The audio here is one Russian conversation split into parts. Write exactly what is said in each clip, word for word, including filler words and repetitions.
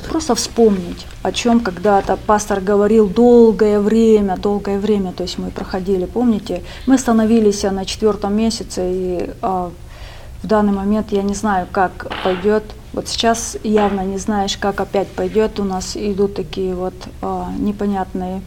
просто вспомнить, о чем когда-то пастор говорил долгое время, долгое время, то есть мы проходили, помните, мы остановились на четвертом месяце, и а, в данный момент я не знаю, как пойдет. Вот сейчас явно не знаешь, как опять пойдет. У нас идут такие вот а, непонятные,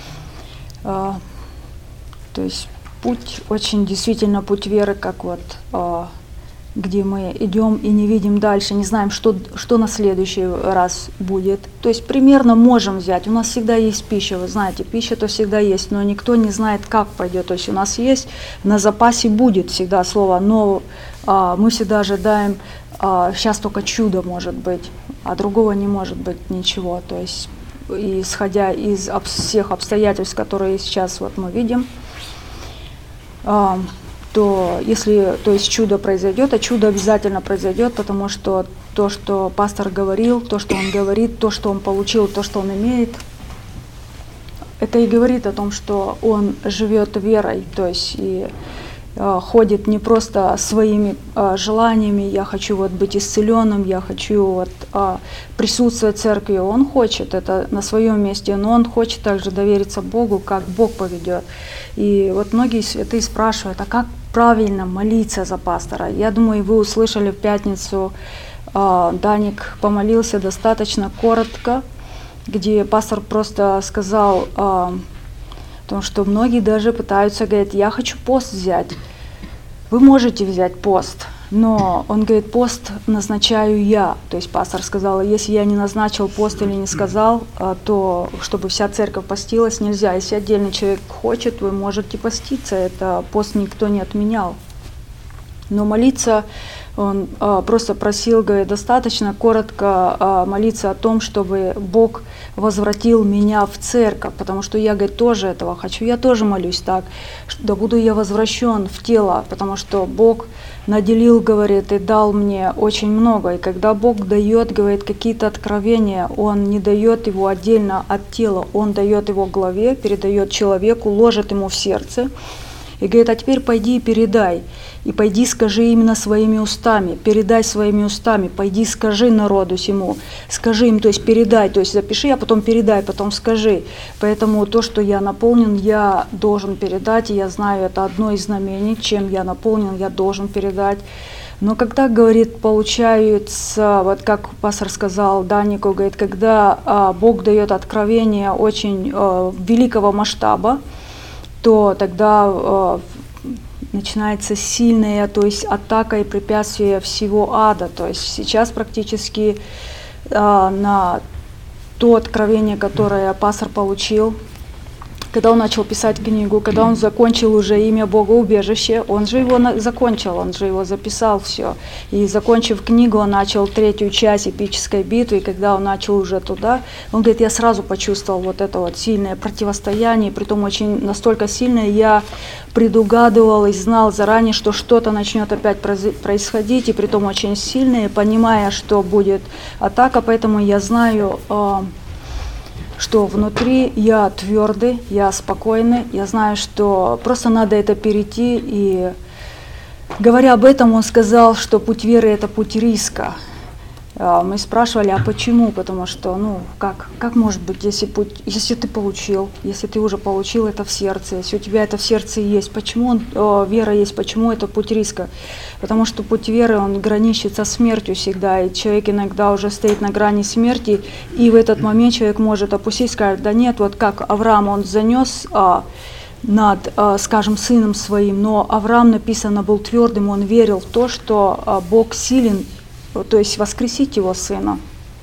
а, то есть путь, очень действительно путь веры, как вот, а, где мы идем и не видим дальше, не знаем, что, что на следующий раз будет. То есть примерно можем взять. У нас всегда есть пища, вы знаете, пища-то всегда есть, но никто не знает, как пойдет. То есть у нас есть, на запасе будет всегда слово, но а, мы всегда ожидаем, а, сейчас только чудо может быть, а другого не может быть ничего. То есть исходя из об, всех обстоятельств, которые сейчас вот мы видим, а, то если, то есть чудо произойдет, а чудо обязательно произойдет, потому что то, что пастор говорил, то, что он говорит, то, что он получил, то, что он имеет, это и говорит о том, что он живет верой, то есть и э, ходит не просто своими э, желаниями, я хочу вот быть исцеленным, я хочу вот э, присутствовать в церкви, он хочет это на своем месте, но он хочет также довериться Богу, как Бог поведет. И вот многие святые спрашивают, а как правильно молиться за пастора? Я думаю, вы услышали в пятницу, э, Даник помолился достаточно коротко, где пастор просто сказал э, о том, что многие даже пытаются, говорят, я хочу пост взять. Вы можете взять пост, но он говорит, пост назначаю я. То есть пастор сказал, если я не назначил пост или не сказал, то чтобы вся церковь постилась, нельзя. Если отдельный человек хочет, вы можете поститься, это пост никто не отменял. Но молиться, он а, просто просил, говорит, достаточно коротко а, молиться о том, чтобы Бог возвратил меня в церковь, потому что я, говорит, тоже этого хочу, я тоже молюсь так, да буду я возвращен в тело, потому что Бог наделил, говорит, и дал мне очень много, и когда Бог дает, говорит, какие-то откровения, Он не дает его отдельно от тела, Он дает его главе, передает человеку, ложит ему в сердце, и говорит, а теперь пойди и передай. И пойди скажи именно своими устами, передай своими устами, пойди скажи народу сему, скажи им, то есть передай, то есть запиши, а потом передай, потом скажи. Поэтому то, что я наполнен, я должен передать, и я знаю, это одно из знамений, чем я наполнен, я должен передать. Но когда, говорит, получается, вот как пастор сказал Данику, говорит, когда а, Бог дает откровение очень а, великого масштаба, то тогда а, начинается сильная, то есть атака и препятствие всего ада. То есть сейчас практически а, на то откровение, которое пастор получил, когда он начал писать книгу, когда он закончил уже имя Бога убежище, он же его на, закончил, он же его записал все. И закончив книгу, он начал третью часть эпической битвы, и когда он начал уже туда, он говорит, я сразу почувствовал вот это вот сильное противостояние, притом очень настолько сильное, я предугадывал и знал заранее, что что-то начнет опять происходить, и притом очень сильное, понимая, что будет атака, поэтому я знаю, что внутри я твердый, я спокойный, я знаю, что просто надо это перейти. И говоря об этом, он сказал, что путь веры – это путь риска. Мы спрашивали, а почему? Потому что, ну, как, как может быть, если, путь, если ты получил, если ты уже получил это в сердце, если у тебя это в сердце есть, почему он, о, вера есть, почему это путь риска? Потому что путь веры, он граничит со смертью всегда, и человек иногда уже стоит на грани смерти, и в этот момент человек может опустить, сказать, да нет, вот как Авраам, он занес а, над, а, скажем, сыном своим, но Авраам, написано, был твердым, он верил в то, что а, Бог силен, то есть воскресить его сына.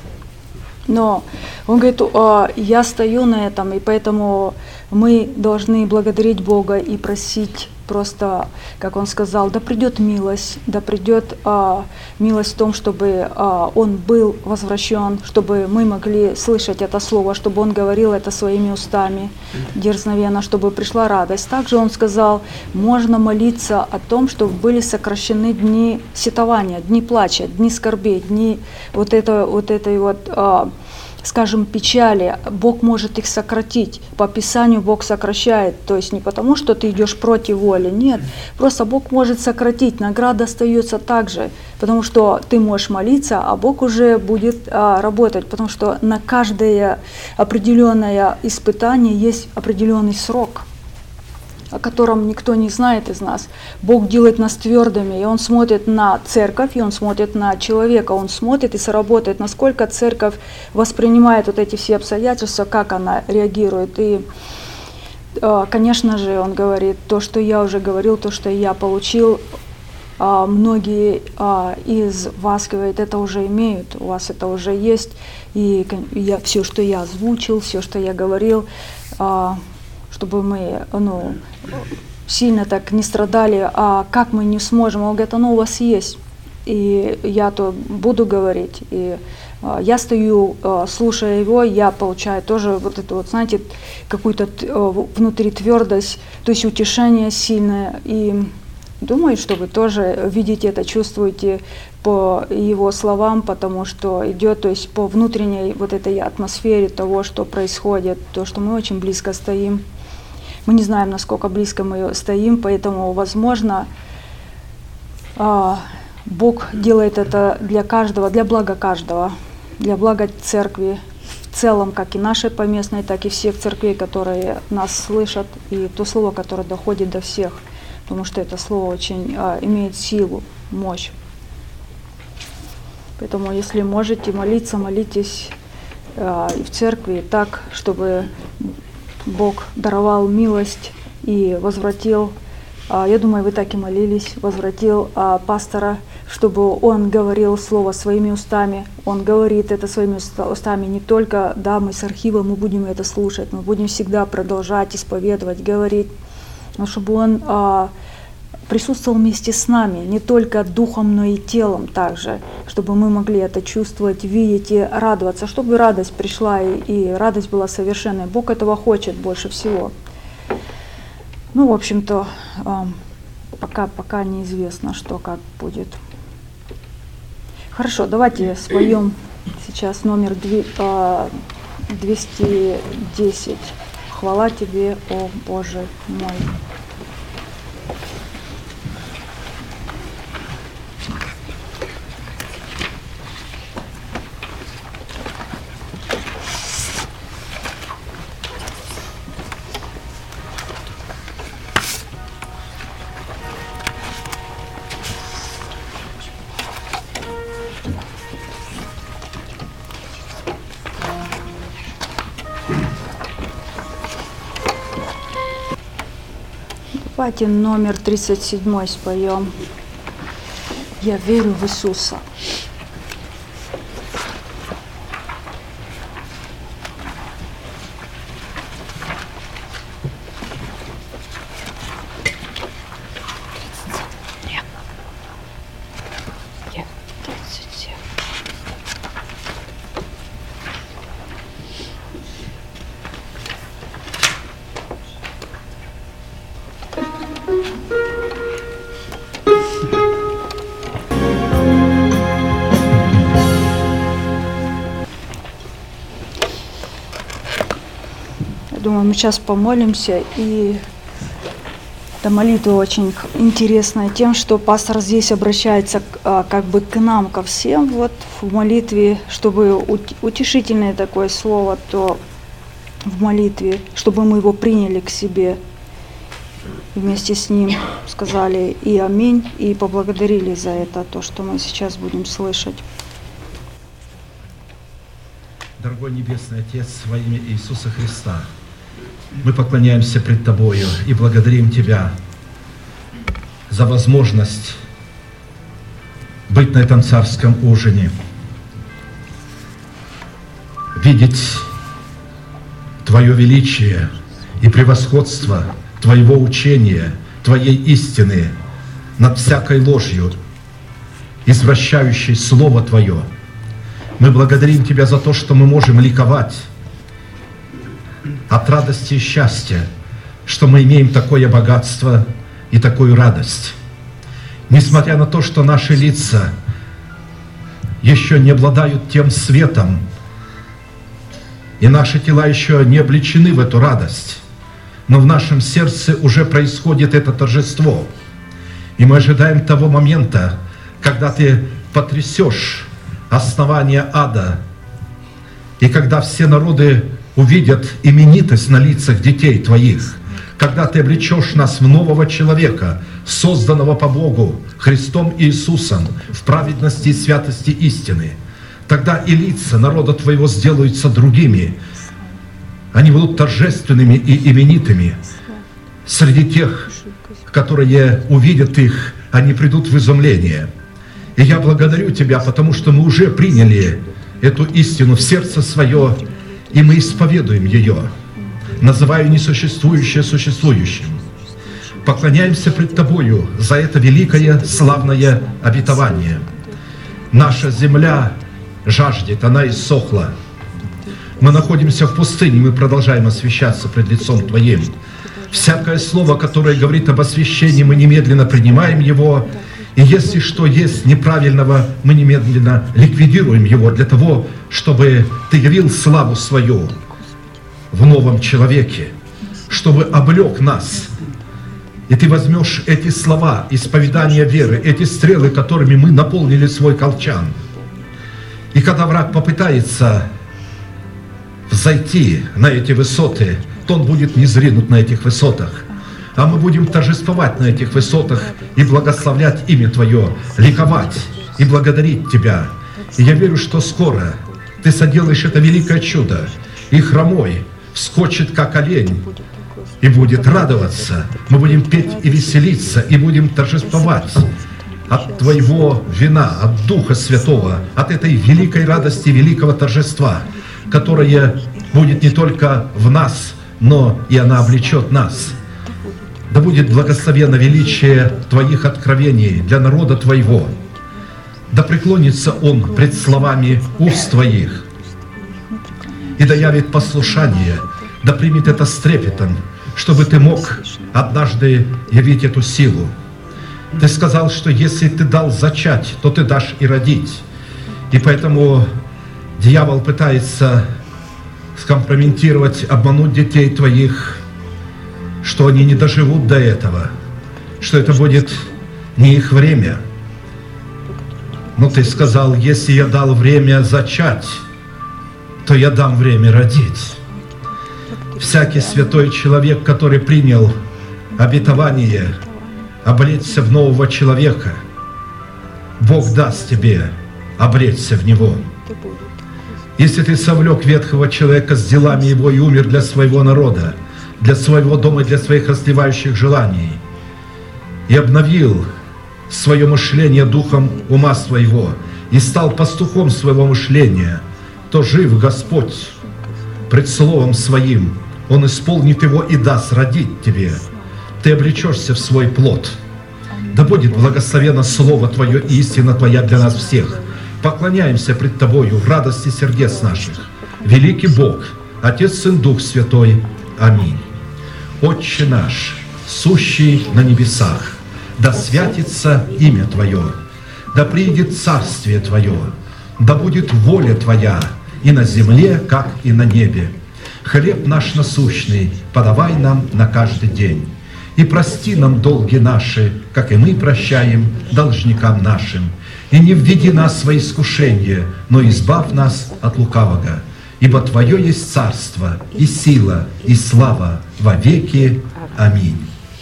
Но он говорит, я стою на этом, и поэтому мы должны благодарить Бога и просить просто, как он сказал, да придет милость, да придет а, милость в том, чтобы а, он был возвращен, чтобы мы могли слышать это слово, чтобы он говорил это своими устами дерзновенно, чтобы пришла радость. Также он сказал, можно молиться о том, чтобы были сокращены дни сетования, дни плача, дни скорбей, дни вот, это, вот этой вот а, скажем, печали, Бог может их сократить. По Писанию Бог сокращает, то есть не потому, что ты идешь против воли, нет, просто Бог может сократить, награда остается так же, потому что ты можешь молиться, а Бог уже будет а, работать, потому что на каждое определенное испытание есть определенный срок, о котором никто не знает из нас. Бог делает нас твердыми, и Он смотрит на церковь, и Он смотрит на человека, Он смотрит и сработает, насколько церковь воспринимает вот эти все обстоятельства, как она реагирует. И, конечно же, Он говорит, то, что я уже говорил, то, что я получил, многие из вас, говорит, это уже имеют, у вас это уже есть, и я, все, что я озвучил, все, что я говорил, чтобы мы ну, сильно так не страдали, а как мы не сможем, он говорит, оно у вас есть, и я то буду говорить, и а, я стою, а, слушая его, я получаю тоже вот это вот, знаете, какую-то а, внутри твердость, то есть утешение сильное, и думаю, что вы тоже видите это, чувствуете по его словам, потому что идет, то есть по внутренней вот этой атмосфере того, что происходит, то, что мы очень близко стоим. Мы не знаем, насколько близко мы стоим, поэтому, возможно, Бог делает это для каждого, для блага каждого, для блага церкви в целом, как и нашей поместной, так и всех церквей, которые нас слышат, и то слово, которое доходит до всех, потому что это слово очень имеет силу, мощь. Поэтому, если можете молиться, молитесь и в церкви так, чтобы Бог даровал милость и возвратил, я думаю, вы так и молились, возвратил пастора, чтобы он говорил слово своими устами. Он говорит это своими устами не только, да, мы с архива, мы будем это слушать, мы будем всегда продолжать исповедовать, говорить, но чтобы он присутствовал вместе с нами, не только духом, но и телом также, чтобы мы могли это чувствовать, видеть и радоваться, чтобы радость пришла и, и радость была совершенной. Бог этого хочет больше всего. Ну, в общем-то, пока, пока неизвестно, что как будет. Хорошо, давайте споем сейчас номер двести десять. Хвала Тебе, о Боже мой. Давайте номер тридцать семь споем. Я верю в Иисуса. Думаю, мы сейчас помолимся, и эта молитва очень интересная тем, что пастор здесь обращается как бы к нам, ко всем, вот в молитве, чтобы утешительное такое слово, то в молитве, чтобы мы его приняли к себе, вместе с ним сказали и аминь, и поблагодарили за это, то, что мы сейчас будем слышать. Дорогой Небесный Отец, во имя Иисуса Христа, мы поклоняемся пред Тобою и благодарим Тебя за возможность быть на этом царском ужине, видеть Твое величие и превосходство Твоего учения, Твоей истины над всякой ложью, извращающей Слово Твое. Мы благодарим Тебя за то, что мы можем ликовать от радости и счастья, что мы имеем такое богатство и такую радость. Несмотря на то, что наши лица еще не обладают тем светом, И наши тела еще не облечены в эту радость, но в нашем сердце уже происходит это торжество. И мы ожидаем того момента, когда Ты потрясешь основание ада, и когда все народы увидят именитость на лицах детей Твоих, когда Ты облечешь нас в нового человека, созданного по Богу, Христом Иисусом, в праведности и святости истины. Тогда и лица народа Твоего сделаются другими. Они будут торжественными и именитыми. Среди тех, которые увидят их, они придут в изумление. И я благодарю Тебя, потому что мы уже приняли эту истину в сердце свое, и мы исповедуем ее, называя несуществующее существующим. Поклоняемся пред Тобою за это великое, славное обетование. Наша земля жаждет, она иссохла. Мы находимся в пустыне, мы продолжаем освящаться пред лицом Твоим. Всякое слово, которое говорит об освящении, мы немедленно принимаем его. И если что есть неправильного, мы немедленно ликвидируем его для того, чтобы Ты явил славу свою в новом человеке, чтобы облег нас. И Ты возьмешь эти слова исповедания веры, эти стрелы, которыми мы наполнили свой колчан. И когда враг попытается взойти на эти высоты, то он будет низвергнут на этих высотах. А мы будем торжествовать на этих высотах и благословлять имя Твое, ликовать и благодарить Тебя. И я верю, что скоро Ты соделаешь это великое чудо, и хромой вскочит, как олень, и будет радоваться. Мы будем петь и веселиться, и будем торжествовать от Твоего вина, от Духа Святого, от этой великой радости, великого торжества, которое будет не только в нас, но и она облечет нас. Да будет благословенно величие Твоих откровений для народа Твоего. Да преклонится он пред словами уст Твоих, и да явит послушание, да примет это с трепетом, чтобы Ты мог однажды явить эту силу. Ты сказал, что если Ты дал зачать, то Ты дашь и родить. И поэтому дьявол пытается скомпрометировать, обмануть детей Твоих, что они не доживут до этого, что это будет не их время. Но Ты сказал, если я дал время зачать, то я дам время родить. Всякий святой человек, который принял обетование облечься в нового человека, Бог даст тебе облечься в него. Если ты совлек ветхого человека с делами его и умер для своего народа, для своего дома и для своих расливающих желаний, и обновил свое мышление духом ума своего, и стал пастухом своего мышления, то жив Господь пред словом Своим, Он исполнит его и даст родить тебе. Ты облечешься в свой плод. Да будет благословено Слово Твое и истина Твоя для нас всех. Поклоняемся пред Тобою в радости сердец наших. Великий Бог, Отец, Сын, Дух Святой. Аминь. Отче наш, сущий на небесах, да святится имя Твое, да приидет царствие Твое, да будет воля Твоя и на земле, как и на небе. Хлеб наш насущный подавай нам на каждый день. И прости нам долги наши, как и мы прощаем должникам нашим. И не введи нас во искушение, но избавь нас от лукавого. Ибо Твое есть царство, и сила, и слава во веки. Аминь.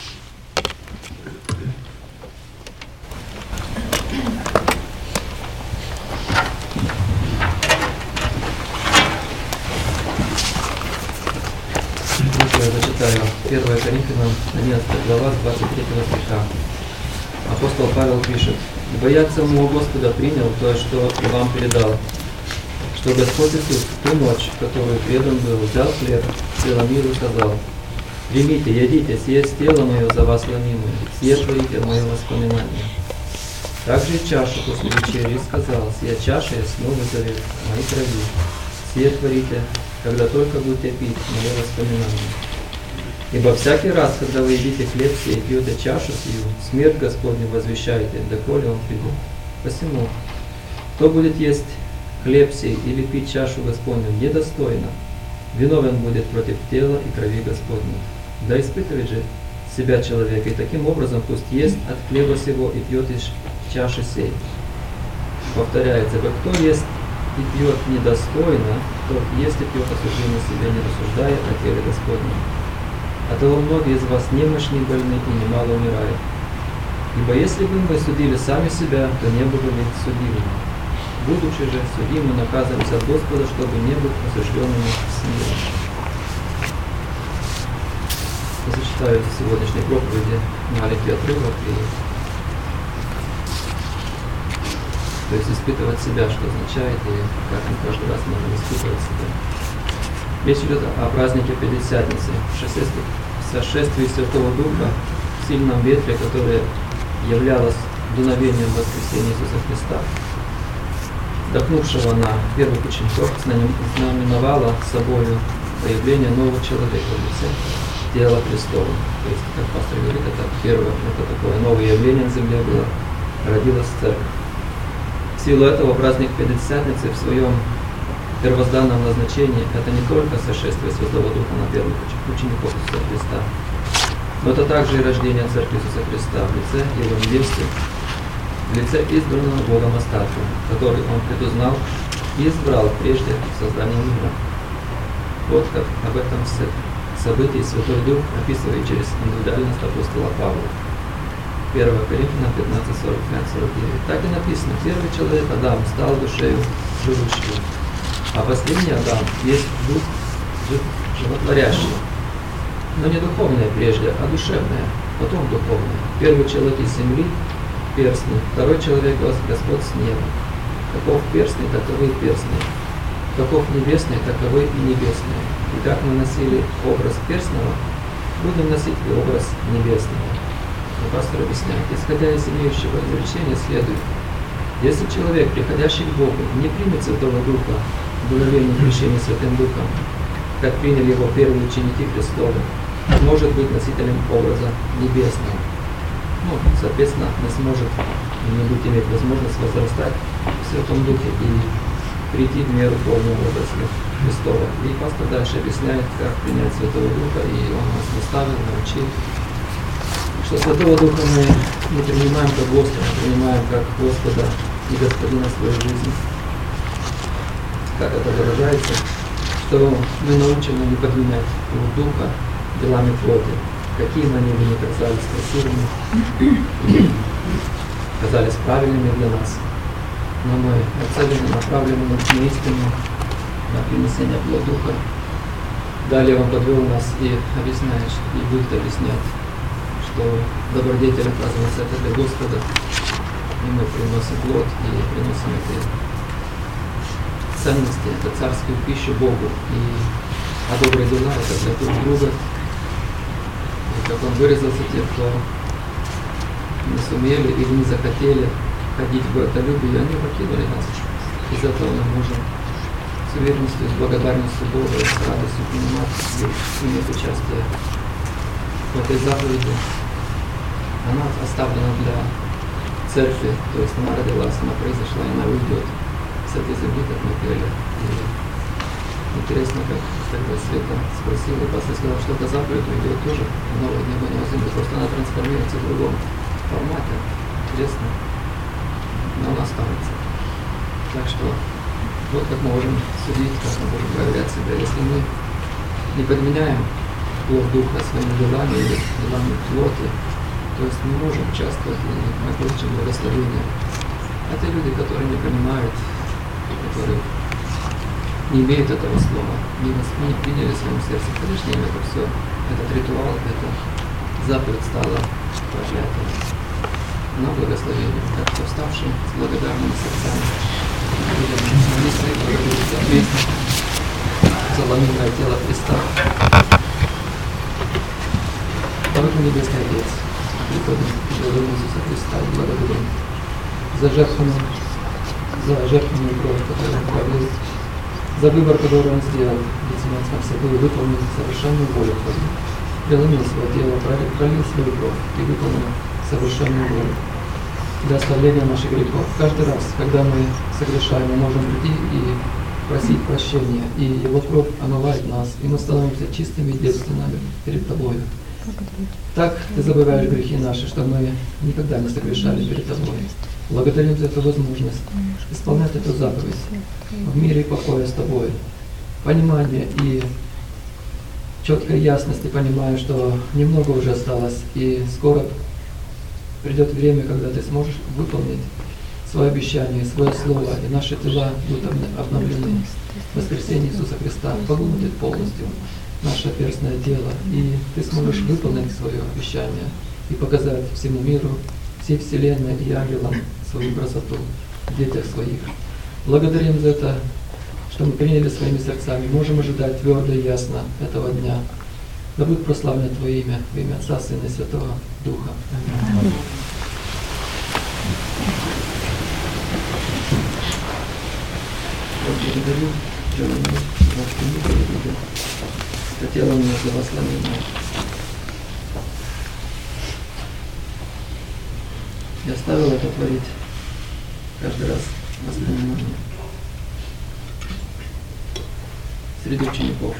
Я зачитаю первое Коринфянам, одиннадцатая глава, двадцать третьего стиха. Апостол Павел пишет: «Ибо я от самого Господа принял то, что и вам передал, что Господь Иисус в ту ночь, в которую предан был, взял хлеб, преломил и сказал: примите, едите, сие есть тело мое за вас ломимое, сие творите мое воспоминание. Также и чашу после вечери и сказал: сия чаша есть новый завет в моей крови, сие творите, когда только будете пить мое воспоминание. Ибо всякий раз, когда вы едите хлеб сей и пьете чашу сию, смерть Господню возвещаете, доколе Он придет. Посему, кто будет есть хлеб сей или пить чашу Господню недостойно, виновен будет против тела и крови Господня. Да испытывает же себя человек, и таким образом пусть ест от хлеба сего и пьет из чаши сей. Повторяется, кто ест и пьет недостойно, тот ест и пьет осуждение себя, не рассуждая о теле Господнем. Оттого многие из вас немощны, больны и немало умирают. Ибо если бы мы судили сами себя, то не были бы судимыми. Будучи же судимы, наказываемся от Господа, чтобы не быть осужденными с миром. Я зачитаю из сегодняшней проповеди маленький отрывок, и то есть испытывать себя, что означает, и как мы каждый раз можем испытывать себя. Речь идет о празднике Пятидесятницы, сошествии Святого Духа в сильном ветре, которое являлось дуновением воскресения Иисуса Христа, вдохнувшего на первых учеников, знаменовало собою появление нового человека в лице тела Христова. То есть, как пастор говорит, это первое, это такое новое явление на земле было, родилась церковь. В силу этого праздник Пятидесятницы в своем первозданном назначении это не только сошествие Святого Духа на первых учеников Иисуса Христа, но это также и рождение Церкви Иисуса Христа в лице Его невесты, в лице избранного Богом остатка, который Он предузнал и избрал прежде создания мира. Вот как об этом событии Святой Дух описывает через индивидуальность апостола Павла. первое Коринфянам пятнадцать, сорок пять, сорок девять. Так и написано: первый человек, Адам, стал душею живущей, а последний Адам есть дух животворящий. Но не духовное прежде, а душевное, потом духовное. Первый человек из земли – перстный, второй человек – Господь с неба. Каков перстный, таковы и перстные. Каков небесный, таковы и небесные. И как мы носили образ перстного, будем носить и образ небесного. Но пастор объясняет, исходя из имеющего изречения следует: если человек, приходящий к Богу, не примет Святого Духа, дуновение крещения Святым Духом, как приняли его первые ученики Христовы, может быть носителем образа небесного. Ну, соответственно, не сможет, не будет иметь возможность возрастать в Святом Духе и прийти в меру полного образа Христова. И пастор дальше объясняет, как принять Святого Духа, и он нас наставил, научил, что Святого Духа мы не принимаем как Господа, мы принимаем как Господа и Господина своей жизни. Как это выражается, что мы научены не подменять его Духа делами плоти, какие бы они ни казались красивыми, казались правильными для нас, но мы нацелены, направлены на истину, на принесение плод Духа. Далее он подвел нас и объясняет, и будет объяснять, что добродетель оказывается это для Господа, и мы приносим плод и приносим эти ценности, это царскую пищу Богу, и а добрые дела это для друг друга. И как он выразился, те, кто не сумели или не захотели ходить в братолюбие, они покинули нас. Из этого мы можем с уверенностью, с благодарностью Бога, с радостью принимать и иметь участие в этой заповеди. Она оставлена для церкви, то есть она родилась, она произошла, и она уйдет с этой земли, как мы пели. И интересно, как тогда Света спросила, и пастор сказал, что эта заповедь уйдет тоже в новое небо, новую землю, просто она трансформируется в другом формате. Интересно, но она останется. Так что вот как мы можем судить, как мы можем проявлять себя. Если мы не подменяем плод Духа своими делами или делами плоти, то есть мы можем участвовать, и мы получим благословение. Это люди, которые не понимают, которые не имеют этого слова, не, не приняли в своем сердце. Конечно, им это все, этот ритуал, эта заповедь стала проклятием, но благословением, как кто вставший с благодарными сердцами, заломимое тело Христа. Дорогой Небесный Отец, приходим к Господу Иисуса Христа и благодарим за жертвенную, за жертвенную кровь, которую Он пролил, за выбор, который Он сделал, ведь на собой выполнил совершенную волю Твою, преломил свое тело, пролил свою кровь и выполнил совершенную волю для оставления наших грехов. Каждый раз, когда мы согрешаем, мы можем прийти и просить прощения, и Его кровь омывает нас, и мы становимся чистыми и девственными перед Тобою. Так Ты забываешь грехи наши, что мы никогда не согрешали перед Тобой. Благодарим за эту возможность исполнять эту заповедь в мире и покое с Тобой. Понимание и четкой ясности, понимая, что немного уже осталось, и скоро придет время, когда Ты сможешь выполнить свое обещание, свое слово, и наши тела будут обновлены. Воскресение Иисуса Христа поглотит полностью наше перстное тело, и Ты сможешь выполнить свое обещание и показать всему миру, всей вселенной и ангелам свою красоту в детях своих. Благодарим за это, что мы приняли своими сердцами, можем ожидать твердо и ясно этого дня. Да будет прославлено Твое имя, в имя Отца, Сына и Святого Духа. Аминь. Благодарю, хотела мне благословения. Я оставил это творить каждый раз воспоминания среди учеников.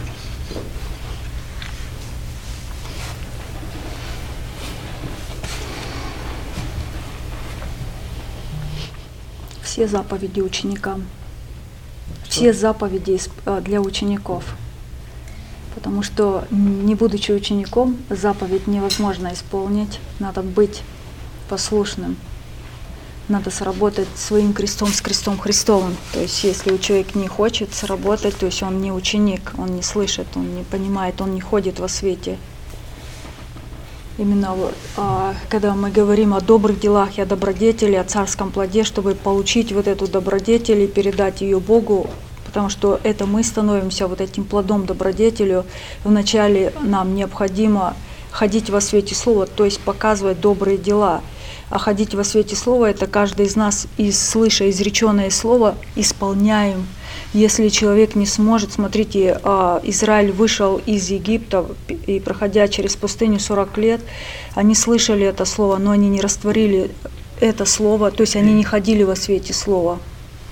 Все заповеди ученикам. Все заповеди для учеников. Потому что, не будучи учеником, заповедь невозможно исполнить. Надо быть послушным. Надо сработать своим крестом с крестом Христовым. То есть, если человек не хочет сработать, то есть он не ученик, он не слышит, он не понимает, он не ходит во свете. Именно вот, а, когда мы говорим о добрых делах и о добродетели, о царском плоде, чтобы получить вот эту добродетель и передать ее Богу, потому что это мы становимся вот этим плодом добродетелю. Вначале нам необходимо ходить во свете Слова, то есть показывать добрые дела. А ходить во свете Слова — это каждый из нас, из, слыша изреченное Слово, исполняем. Если человек не сможет, смотрите, Израиль вышел из Египта, и проходя через пустыню сорок лет, они слышали это Слово, но они не растворили это Слово, то есть они не ходили во свете Слова.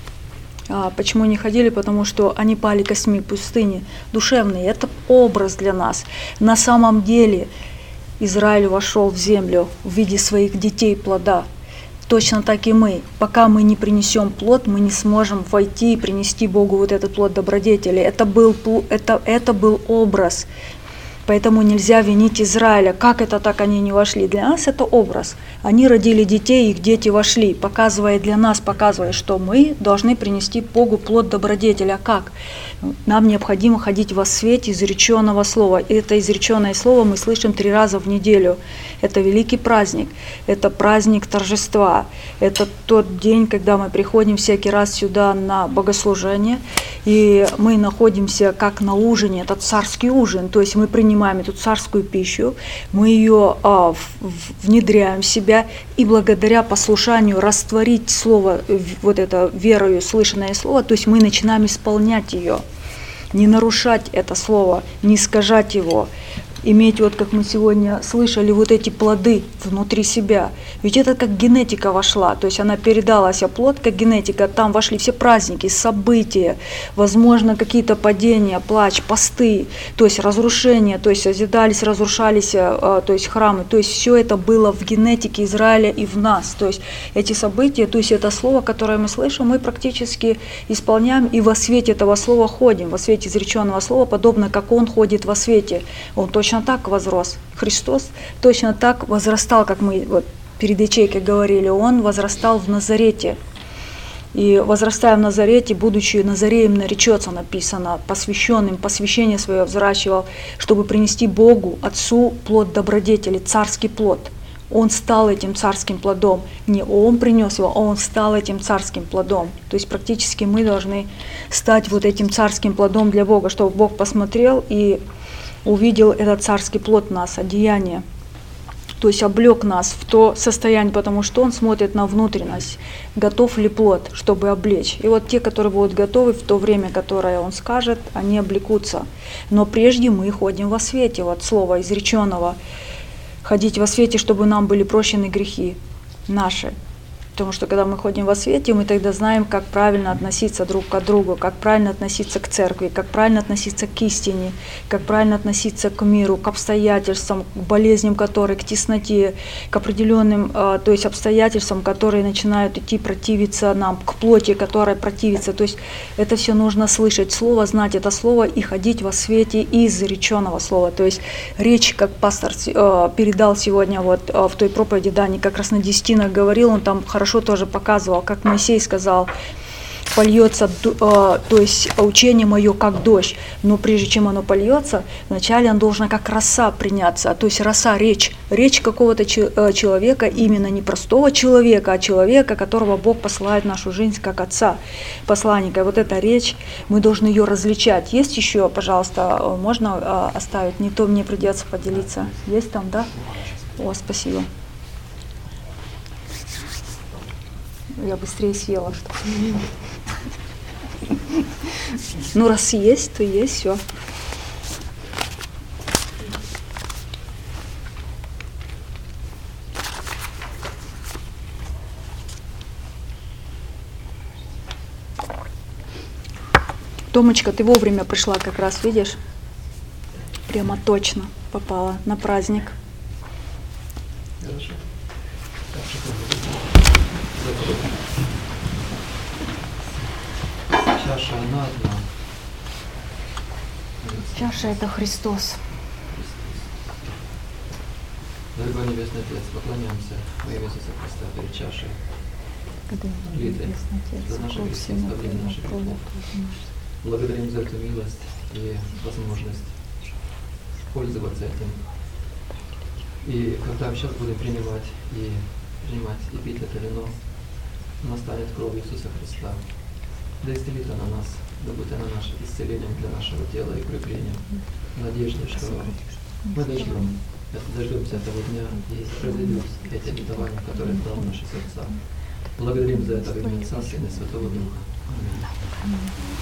А почему не ходили? Потому что они пали костьми пустыни, душевные. Это образ для нас. На самом деле Израиль вошел в землю в виде своих детей плода. Точно так и мы. Пока мы не принесем плод, мы не сможем войти и принести Богу вот этот плод добродетели. Это был, это, это был образ. Поэтому нельзя винить Израиля. Как это так они не вошли? Для нас это образ. Они родили детей, их дети вошли, показывая для нас, показывая, что мы должны принести Богу плод добродетели. А как? Нам необходимо ходить во свете изреченного слова. И это изреченное слово мы слышим три раза в неделю. Это великий праздник, это праздник торжества. Это тот день, когда мы приходим всякий раз сюда на богослужение, и мы находимся как на ужине, это царский ужин, то есть мы принимаем эту царскую пищу, мы ее а, в, внедряем в себя, и благодаря послушанию растворить слово, вот это верою слышанное слово, то есть мы начинаем исполнять ее, не нарушать это слово, не искажать его, иметь, вот как мы сегодня слышали, вот эти плоды внутри себя. Ведь это как генетика вошла, то есть она передалась, а плод как генетика, там вошли все праздники, события, возможно, какие-то падения, плач, посты, то есть разрушения, то есть созидались, разрушались, то есть храмы, то есть все это было в генетике Израиля и в нас, то есть эти события, то есть это слово, которое мы слышим, мы практически исполняем и во свете этого слова ходим, во свете изреченного слова, подобно как он ходит во свете, он точно Точно так возрос. Христос точно так возрастал, как мы вот перед ячейкой говорили, Он возрастал в Назарете. И возрастая в Назарете, будучи Назареем наречется, написано, посвященным, посвящение свое взращивал, чтобы принести Богу, Отцу, плод добродетели, царский плод. Он стал этим царским плодом. Не Он принес его, а Он стал этим царским плодом. То есть практически мы должны стать вот этим царским плодом для Бога, чтобы Бог посмотрел и увидел этот царский плод нас, одеяние, то есть облег нас в то состояние, потому что Он смотрит на внутренность, готов ли плод, чтобы облечь. И вот те, которые будут готовы в то время, которое Он скажет, они облекутся. Но прежде мы ходим во свете, вот слова изреченного, ходить во свете, чтобы нам были прощены грехи наши. Потому что когда мы ходим во свете, мы тогда знаем, как правильно относиться друг к другу, как правильно относиться к церкви, как правильно относиться к истине, как правильно относиться к миру, к обстоятельствам, к болезням, которые, к тесноте, к определенным, то есть обстоятельствам, которые начинают идти противиться нам, к плоти, которая противится. То есть это все нужно слышать слово, знать это слово и ходить во свете из изреченного слова. То есть речь, как пастор передал сегодня вот в той проповеди, да, не как раз на десятинах говорил, он там хорошо тоже показывал, как Моисей сказал, польется, то есть учение мое как дождь, но прежде чем оно польется, вначале оно должно как роса приняться, то есть роса, речь, речь какого-то человека, именно не простого человека, а человека, которого Бог посылает в нашу жизнь как отца, посланника. И вот эта речь, мы должны ее различать. Есть еще, пожалуйста, можно оставить, не то мне придется поделиться. Есть там, да? О, спасибо. Я быстрее съела. Что ну, раз есть, то есть, все. Томочка, ты вовремя пришла как раз, видишь? Прямо точно попала на праздник. Хорошо. Чаша одна одна. Чаша — это Христос. Дорогой Небесный Отец, поклоняемся во имя Иисуса Христа перед чашей. Литвы, за наше грехи, избавление наших грехов. Благодарим за эту милость и возможность пользоваться этим. И когда мы сейчас будем принимать и принимать и пить это вино, оно станет кровью Иисуса Христа. Да исцелит она нас, да будет она наше исцелением для нашего тела и укреплением. В надежде, что мы дождем, дождемся этого дня и произойдем эти обетования, которые дал в наши сердца. Благодарим за это во имя Отца, Сына и Святого Духа. Аминь.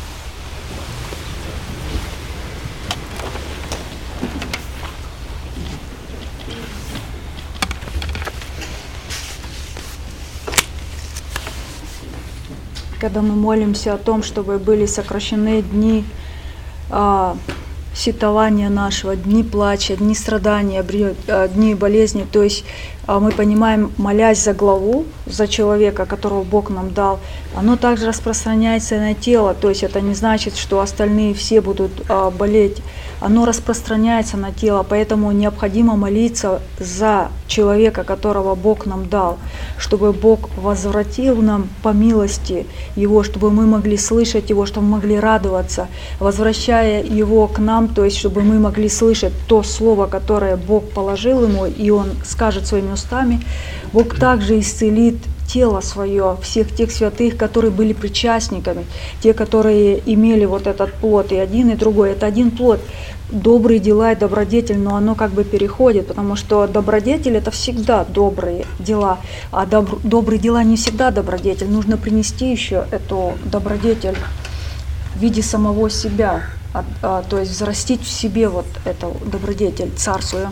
Когда мы молимся о том, чтобы были сокращены дни а, сетования нашего, дни плача, дни страдания, дни болезни, то есть а, мы понимаем, молясь за главу, за человека, которого Бог нам дал, оно также распространяется и на тело, то есть это не значит, что остальные все будут а, болеть, оно распространяется на тело, поэтому необходимо молиться за человека, которого Бог нам дал, чтобы Бог возвратил нам по милости Его, чтобы мы могли слышать Его, чтобы мы могли радоваться, возвращая Его к нам, то есть чтобы мы могли слышать то слово, которое Бог положил Ему, и Он скажет своими устами. Бог также исцелит тело свое, всех тех святых, которые были причастниками, те, которые имели вот этот плод, и один, и другой. Это один плод. Добрые дела и добродетель, но оно как бы переходит, потому что добродетель — это всегда добрые дела, а добр, добрые дела не всегда добродетель. Нужно принести еще эту добродетель в виде самого себя, а, а, то есть взрастить в себе вот эту добродетель, царствуя.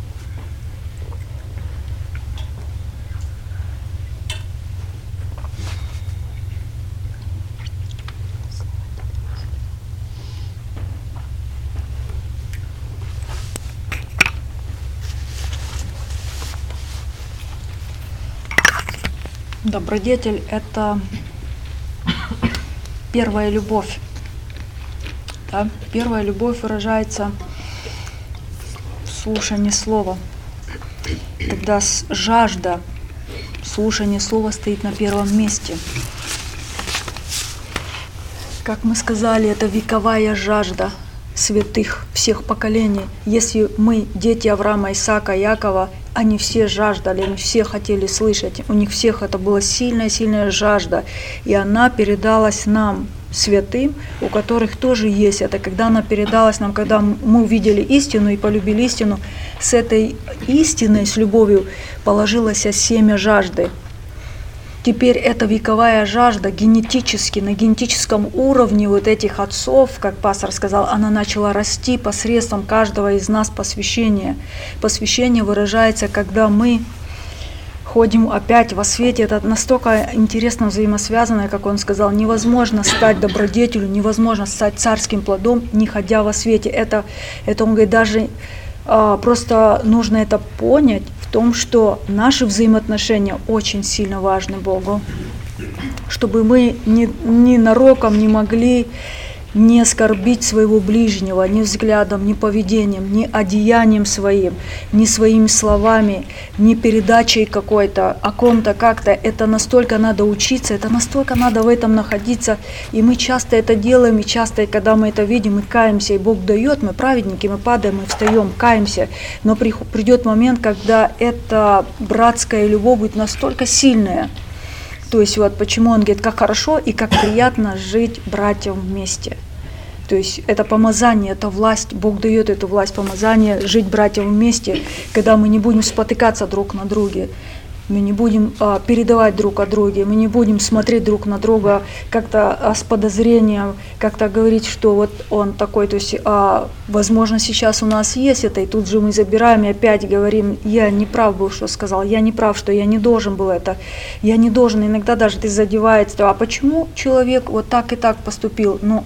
Добродетель — это первая любовь. Да? Первая любовь выражается в слушании слова. Тогда жажда слушания слова стоит на первом месте. Как мы сказали, это вековая жажда святых всех поколений. Если мы, дети Авраама, Исаака, Якова, они все жаждали, они все хотели слышать. У них всех это была сильная-сильная жажда. И она передалась нам, святым, у которых тоже есть это. Когда она передалась нам, когда мы увидели истину и полюбили истину, с этой истиной, с любовью положилось семя жажды. Теперь эта вековая жажда генетически, на генетическом уровне вот этих отцов, как пастор сказал, она начала расти посредством каждого из нас посвящения. Посвящение выражается, когда мы ходим опять во свете. Это настолько интересно взаимосвязано, как он сказал, невозможно стать добродетелью, невозможно стать царским плодом, не ходя во свете. Это, это он говорит, даже а, просто нужно это понять в том, что наши взаимоотношения очень сильно важны Богу, чтобы мы ни, ни нароком не могли не оскорбить своего ближнего ни взглядом, ни поведением, ни одеянием своим, ни своими словами, ни передачей какой-то о ком-то как-то. Это настолько надо учиться, это настолько надо в этом находиться. И мы часто это делаем, и часто, когда мы это видим, мы каемся, и Бог дает, мы праведники, мы падаем, мы встаем, каемся. Но придет момент, когда эта братская любовь будет настолько сильная. То есть вот почему он говорит, как хорошо и как приятно жить братьям вместе. То есть это помазание, это власть, Бог дает эту власть, помазание, жить братьям вместе, когда мы не будем спотыкаться друг на друге, мы не будем а, передавать друг о друге, мы не будем смотреть друг на друга как-то а, с подозрением, как-то говорить, что вот он такой, то есть, а, возможно, сейчас у нас есть это, и тут же мы забираем и опять говорим, я не прав был, что сказал, я не прав, что я не должен был это, я не должен, иногда даже ты задеваешься, а почему человек вот так и так поступил, ну,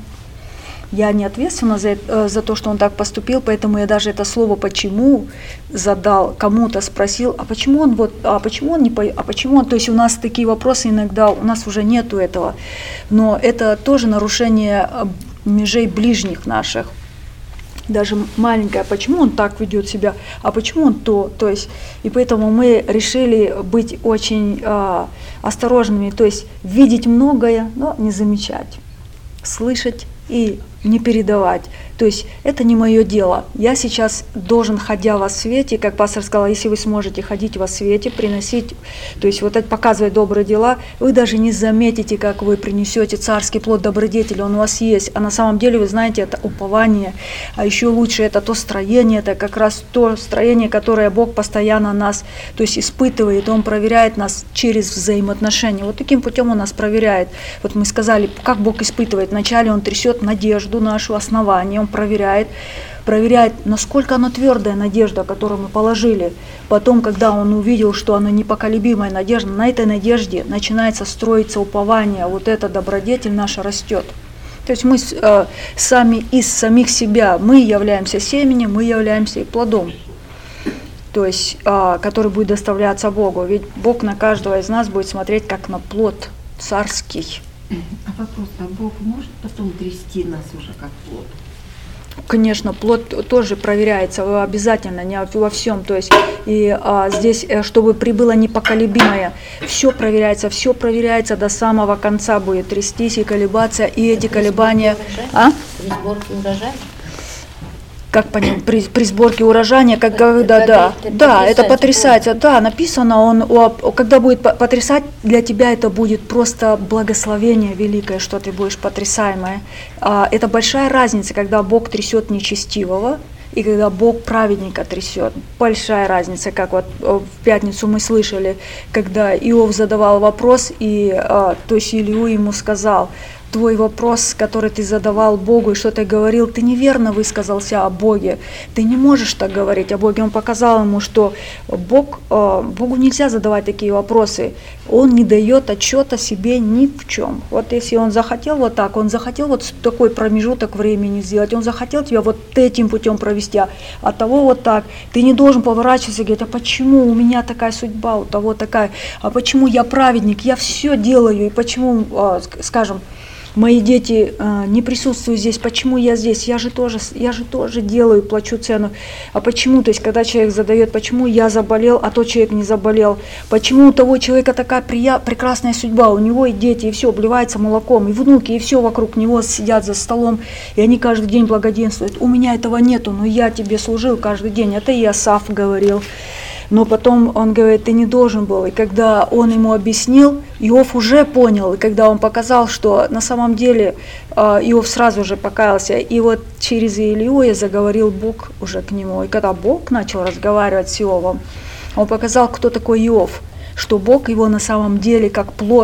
я не ответственна за, за то, что он так поступил, поэтому я даже это слово «почему» задал, кому-то спросил, а почему он вот, а почему он не, а почему он, то есть у нас такие вопросы иногда, у нас уже нету этого, но это тоже нарушение межей ближних наших, даже маленькое, почему он так ведет себя, а почему он то, то есть, и поэтому мы решили быть очень а, осторожными, то есть видеть многое, но не замечать, слышать и не передавать. То есть это не мое дело. Я сейчас должен, ходя во свете, как пастор сказал, если вы сможете ходить во свете, приносить, то есть вот это показывать добрые дела, вы даже не заметите, как вы принесете царский плод добродетели, он у вас есть. А на самом деле, вы знаете, это упование, а еще лучше это то строение, это как раз то строение, которое Бог постоянно нас, то есть испытывает, Он проверяет нас через взаимоотношения. Вот таким путем Он нас проверяет. Вот мы сказали, как Бог испытывает. Вначале Он трясет надежду нашу, основание, Он проверяет, проверяет, насколько оно твердая надежда, которую мы положили. Потом, когда Он увидел, что она непоколебимая надежда, на этой надежде начинается строиться упование, вот эта добродетель наша растет. То есть мы э, сами из самих себя, мы являемся семенем, мы являемся и плодом, то есть, э, который будет доставляться Богу. Ведь Бог на каждого из нас будет смотреть как на плод царский. А вопрос, а Бог может потом трясти нас уже как плод? Конечно, плод тоже проверяется обязательно, не во всем. То есть и а, здесь, чтобы прибыло непоколебимое, все проверяется, все проверяется до самого конца, будет трястись и колебаться, и эти колебания. А? При сборке урожая? Как понять, при, при сборке урожая, как, когда, да, это да, это потрясается, да, написано, он, когда будет потрясать, для тебя это будет просто благословение великое, что ты будешь потрясаемое. Это большая разница, когда Бог трясет нечестивого и когда Бог праведника трясет. Большая разница, как вот в пятницу мы слышали, когда Иов задавал вопрос, и то есть Илью ему сказал: твой вопрос, который ты задавал Богу и что ты говорил, ты неверно высказался о Боге. Ты не можешь так говорить о Боге. Он показал ему, что Бог, Богу нельзя задавать такие вопросы. Он не дает отчета себе ни в чем. Вот если он захотел вот так, он захотел вот такой промежуток времени сделать, он захотел тебя вот этим путем провести, а от того вот так. Ты не должен поворачиваться и говорить: а почему у меня такая судьба, у того такая, а почему я праведник, я все делаю, и почему, скажем, мои дети э, не присутствуют здесь, почему я здесь, я же тоже, я же тоже делаю, плачу цену. А почему, то есть когда человек задает, почему я заболел, а тот человек не заболел, почему у того человека такая прия- прекрасная судьба, у него и дети, и все обливается молоком, и внуки, и все вокруг него сидят за столом, и они каждый день благоденствуют. У меня этого нету, но я тебе служил каждый день, это и Асаф говорил. Но потом он говорит: ты не должен был. И когда он ему объяснил, Иов уже понял. И когда он показал, что на самом деле Иов сразу же покаялся. И вот через Илью заговорил Бог уже к нему. И когда Бог начал разговаривать с Иовом, он показал, кто такой Иов. Что Бог его на самом деле как плод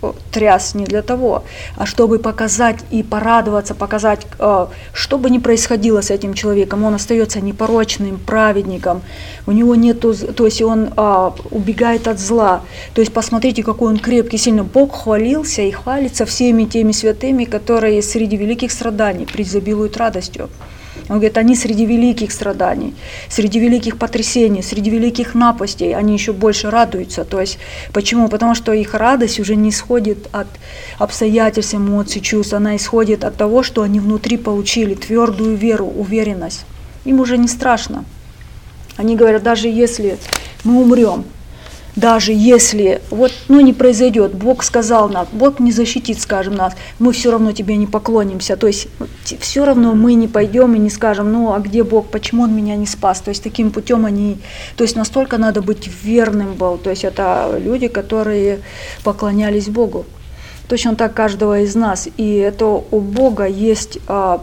тряс не для того, а чтобы показать и порадоваться, показать, что бы ни происходило с этим человеком, он остается непорочным праведником, у него нету, то есть он убегает от зла. То есть посмотрите, какой он крепкий, сильный. Бог хвалился и хвалится всеми теми святыми, которые среди великих страданий преизобилуют радостью. Он говорит, они среди великих страданий, среди великих потрясений, среди великих напастей, они еще больше радуются. То есть, почему? Потому что их радость уже не исходит от обстоятельств, эмоций, чувств, она исходит от того, что они внутри получили твердую веру, уверенность. Им уже не страшно. Они говорят, даже если мы умрем, даже если вот, ну, не произойдет, Бог сказал нам, Бог не защитит, скажем, нас, мы все равно тебе не поклонимся. То есть все равно мы не пойдем и не скажем, ну а где Бог, почему Он меня не спас? То есть таким путем они, то есть настолько надо быть верным был. То есть это люди, которые поклонялись Богу. Точно так каждого из нас. И это у Бога есть,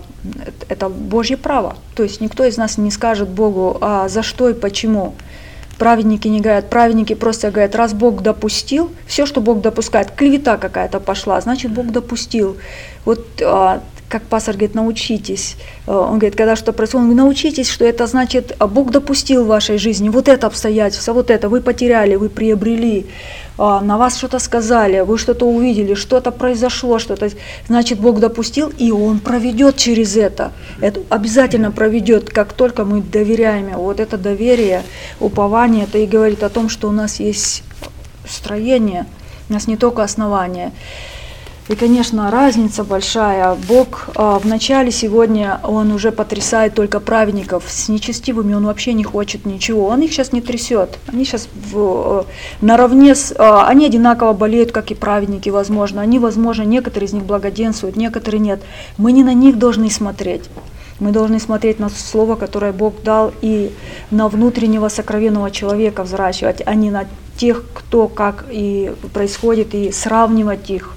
это Божье право. То есть никто из нас не скажет Богу, а за что и почему. Праведники не говорят, праведники просто говорят, раз Бог допустил, все, что Бог допускает, клевета какая-то пошла, значит Бог допустил. Вот как пастор говорит, научитесь. Он говорит, когда что-то происходит, он говорит, научитесь, что это значит, Бог допустил в вашей жизни вот это обстоятельство, вот это, вы потеряли, вы приобрели, на вас что-то сказали, вы что-то увидели, что-то произошло, что-то, значит, Бог допустил, и Он проведет через это. Это обязательно проведет, как только мы доверяем Ему. Вот это доверие, упование, это и говорит о том, что у нас есть строение, у нас не только основание. И, конечно, разница большая. Бог э, вначале сегодня, Он уже потрясает только праведников. С нечестивыми Он вообще не хочет ничего. Он их сейчас не трясет. Они сейчас в, э, наравне с... Э, они одинаково болеют, как и праведники, возможно. Они, возможно, некоторые из них благоденствуют, некоторые нет. Мы не на них должны смотреть. Мы должны смотреть на слово, которое Бог дал, и на внутреннего сокровенного человека взращивать, а не на тех, кто как и происходит, и сравнивать их.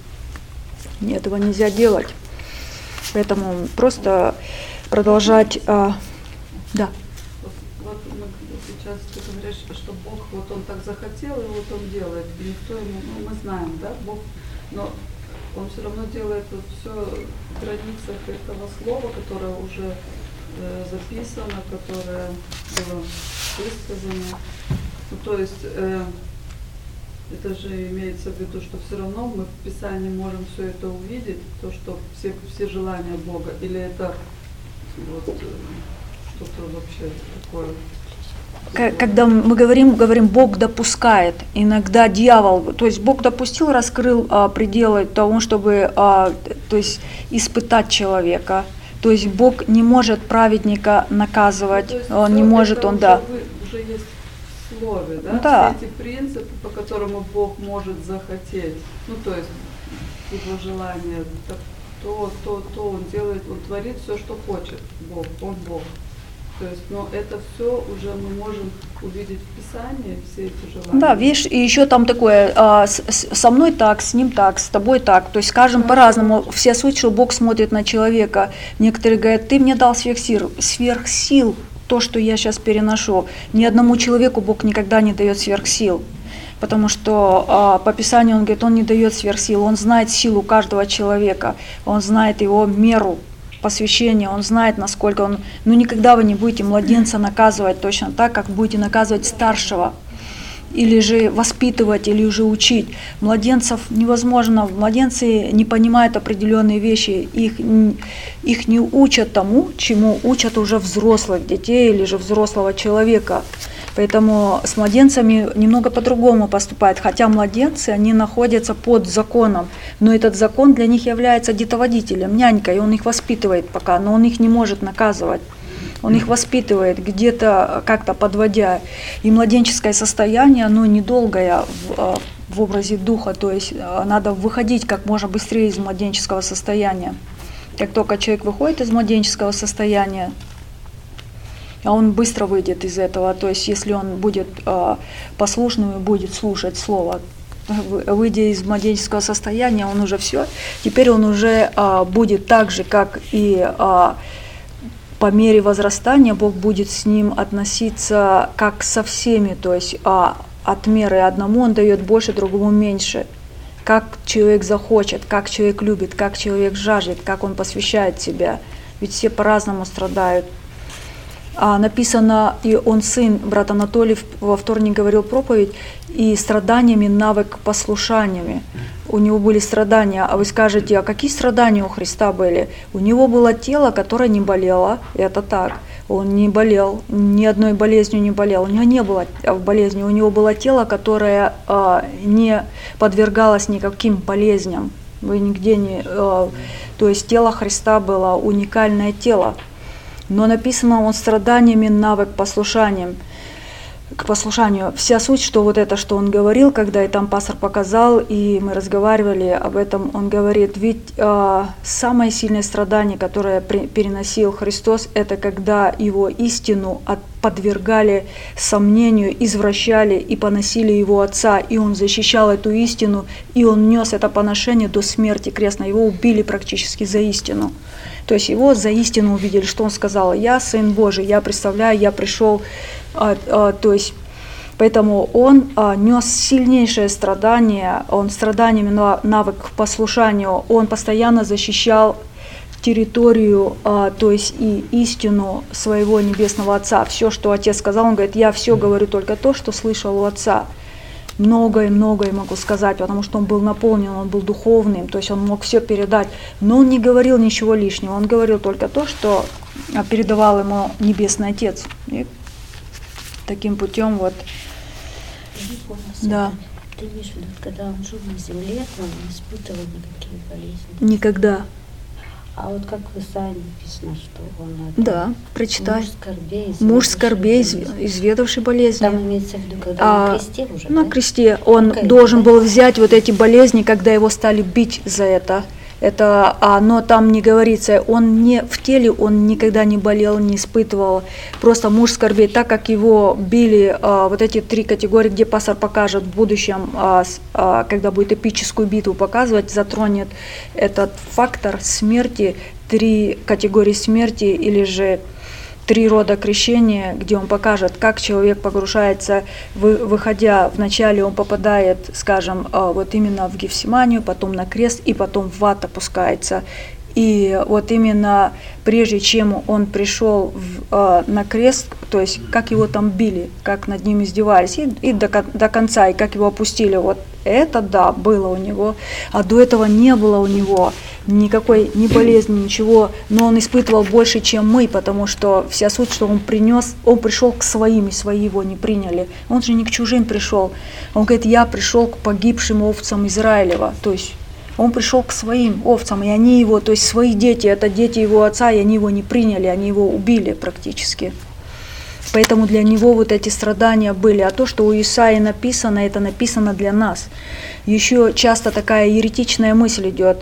Этого нельзя делать. Поэтому просто продолжать. А, да. Вот, вот мы сейчас ты говоришь, что Бог вот Он так захотел, и вот Он делает. И никто ему, ну мы знаем, да, Бог, но Он все равно делает вот все в границах этого слова, которое уже э, записано, которое было высказано. Ну, то есть э, это же имеется в виду, что все равно мы в Писании можем все это увидеть, то, что все, все желания Бога, или это вот, что-то вообще такое? Когда мы говорим, говорим, Бог допускает, иногда дьявол, то есть Бог допустил, раскрыл а, пределы того, чтобы а, то есть, испытать человека. То есть Бог не может праведника наказывать, ну, он не может, он, да. Вы, уже есть слове, да? Да. Все эти принципы, по которому Бог может захотеть, ну то есть его желание, так, то, то, то Он делает, Он творит все, что хочет, Бог, Он Бог. То есть, но это все уже мы можем увидеть в Писании, все эти желания. Да, видишь, и еще там такое, а, с, со мной так, с ним так, с тобой так, то есть скажем по-разному, все суть, что Бог смотрит на человека, некоторые говорят, ты мне дал сверхсил, сверхсил, то, что я сейчас переношу. Ни одному человеку Бог никогда не дает сверхсил, потому что а, по Писанию Он говорит, Он не дает сверхсил, Он знает силу каждого человека, Он знает его меру посвящения, Он знает, насколько Он... Ну, никогда вы не будете младенца наказывать точно так, как будете наказывать старшего, или же воспитывать, или же учить. Младенцев невозможно, младенцы не понимают определенные вещи, их, их не учат тому, чему учат уже взрослых детей или же взрослого человека. Поэтому с младенцами немного по-другому поступают, хотя младенцы, они находятся под законом, но этот закон для них является детоводителем, нянькой, он их воспитывает пока, но он их не может наказывать. Он их воспитывает, где-то как-то подводя. И младенческое состояние, оно недолгое в, в образе духа, то есть надо выходить как можно быстрее из младенческого состояния. Как только человек выходит из младенческого состояния, а он быстро выйдет из этого, то есть если он будет э, послушным и будет слушать слово, выйдя из младенческого состояния, он уже все, теперь он уже э, будет так же, как и э, по мере возрастания Бог будет с ним относиться как со всеми, то есть а, от меры одному Он дает больше, другому меньше. как человек захочет, как человек любит, как человек жаждет, как он посвящает себя. Ведь все по-разному страдают. А написано, и он сын, брат Анатолий во вторник говорил проповедь, и страданиями навык послушаниями. У него были страдания, а вы скажете, а какие страдания у Христа были? У него было тело, которое не болело, это так. Он не болел, ни одной болезнью не болел. У него не было болезни, у него было тело, которое а, не подвергалось никаким болезням. Вы нигде не... А, то есть тело Христа было уникальное тело. Но написано, он страданиями навык послушанием, к послушанию. Вся суть, что вот это, что он говорил, когда и там пастор показал, и мы разговаривали об этом, он говорит, ведь э, самое сильное страдание, которое при, переносил Христос, это когда его истину от, подвергали сомнению, извращали и поносили его отца, и он защищал эту истину, и он нес это поношение до смерти крестной, его убили практически за истину. То есть его за истину увидели, что он сказал, я сын Божий, я представляю, я пришел, а, а, то есть, поэтому он а, нес сильнейшее страдание, он страданиями навык к послушанию, он постоянно защищал территорию, а, то есть и истину своего Небесного Отца. Все, что Отец сказал, он говорит, я все говорю только то, что слышал у Отца. Многое-многое могу сказать, потому что он был наполнен, он был духовным, то есть он мог все передать, но он не говорил ничего лишнего, он говорил только то, что передавал ему Небесный Отец. И таким путем вот, да. Ты имеешь в виду, когда он жил на земле, он не испытывал никаких болезней? Никогда. А вот как в Исаии написано, что он да, прочитай. Муж скорбей, муж скорбей, изведавший болезни. Там имеется в виду, когда а, на кресте уже, На да? кресте. Он Какая должен это? был взять вот эти болезни, когда его стали бить за это. Это, а, но там не говорится, он не в теле, он никогда не болел, не испытывал. Просто муж скорбей, так как его били а, вот эти три категории, где пастор покажет в будущем, а, с, а, когда будет эпическую битву показывать, затронет этот фактор смерти, три категории смерти или же три рода крещения, где он покажет, как человек погружается, вы, выходя, вначале он попадает, скажем, вот именно в Гефсиманию, потом на крест и потом в ад опускается. И вот именно прежде чем он пришел в, на крест, то есть как его там били, как над ним издевались, и, и до, до конца, и как его опустили, вот это да, было у него, а до этого не было у него никакой ни болезни, ничего, но он испытывал больше, чем мы, потому что вся суть, что он принес, он пришел к своим, и свои его не приняли. Он же не к чужим пришел. Он говорит, я пришел к погибшим овцам Израилева, то есть он пришел к своим овцам, и они его, то есть свои дети, это дети его отца, и они его не приняли, они его убили практически. Поэтому для него вот эти страдания были. А то, что у Исаии написано, это написано для нас. Еще часто такая еретичная мысль идет.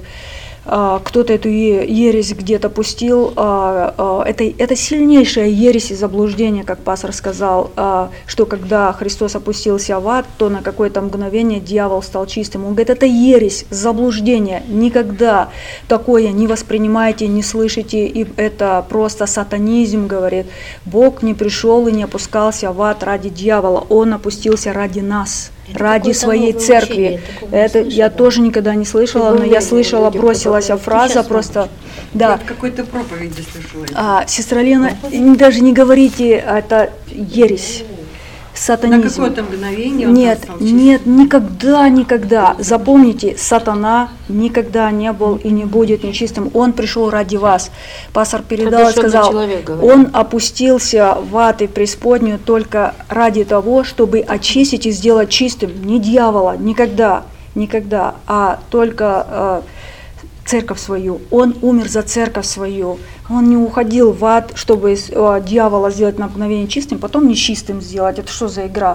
Кто-то эту ересь где-то пустил. Это, это сильнейшая ересь и заблуждение, как пастор сказал, что когда Христос опустился в ад, то на какое-то мгновение дьявол стал чистым. Он говорит, это ересь, заблуждение. Никогда такое не воспринимайте, не слышите. И это просто сатанизм, говорит. Бог не пришел и не опускался в ад ради дьявола. Он опустился ради нас. Это ради своей церкви. Это слышала. Я тоже никогда не слышала, но я слышала, бросилась фраза просто. Да. Я в какой-то проповеди слышала. А, сестра Лена, даже не говорите, это ересь. Сатанизм. На какое-то мгновение он Нет, стал чистым. нет, никогда, никогда. Запомните, сатана никогда не был и не будет нечистым. Он пришел ради вас. Пастор передал и сказал, он опустился в ад и преисподнюю только ради того, чтобы очистить и сделать чистым. Не дьявола, никогда, никогда, а только э, церковь свою. Он умер за церковь свою. Он не уходил в ад, чтобы э, дьявола сделать на мгновение чистым, потом нечистым сделать. Это что за игра?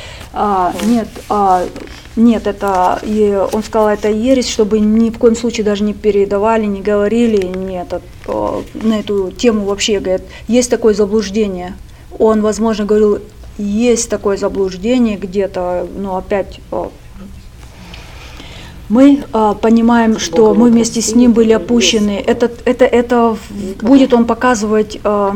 А, нет, а, нет, это и он сказал, это ересь, чтобы ни в коем случае даже не передавали, не говорили, нет, а, на эту тему вообще говорит, есть такое заблуждение. Он, возможно, говорил, есть такое заблуждение где-то, но опять. Мы а, понимаем, что мы вместе с ним были опущены. Это, это, это будет он показывать а,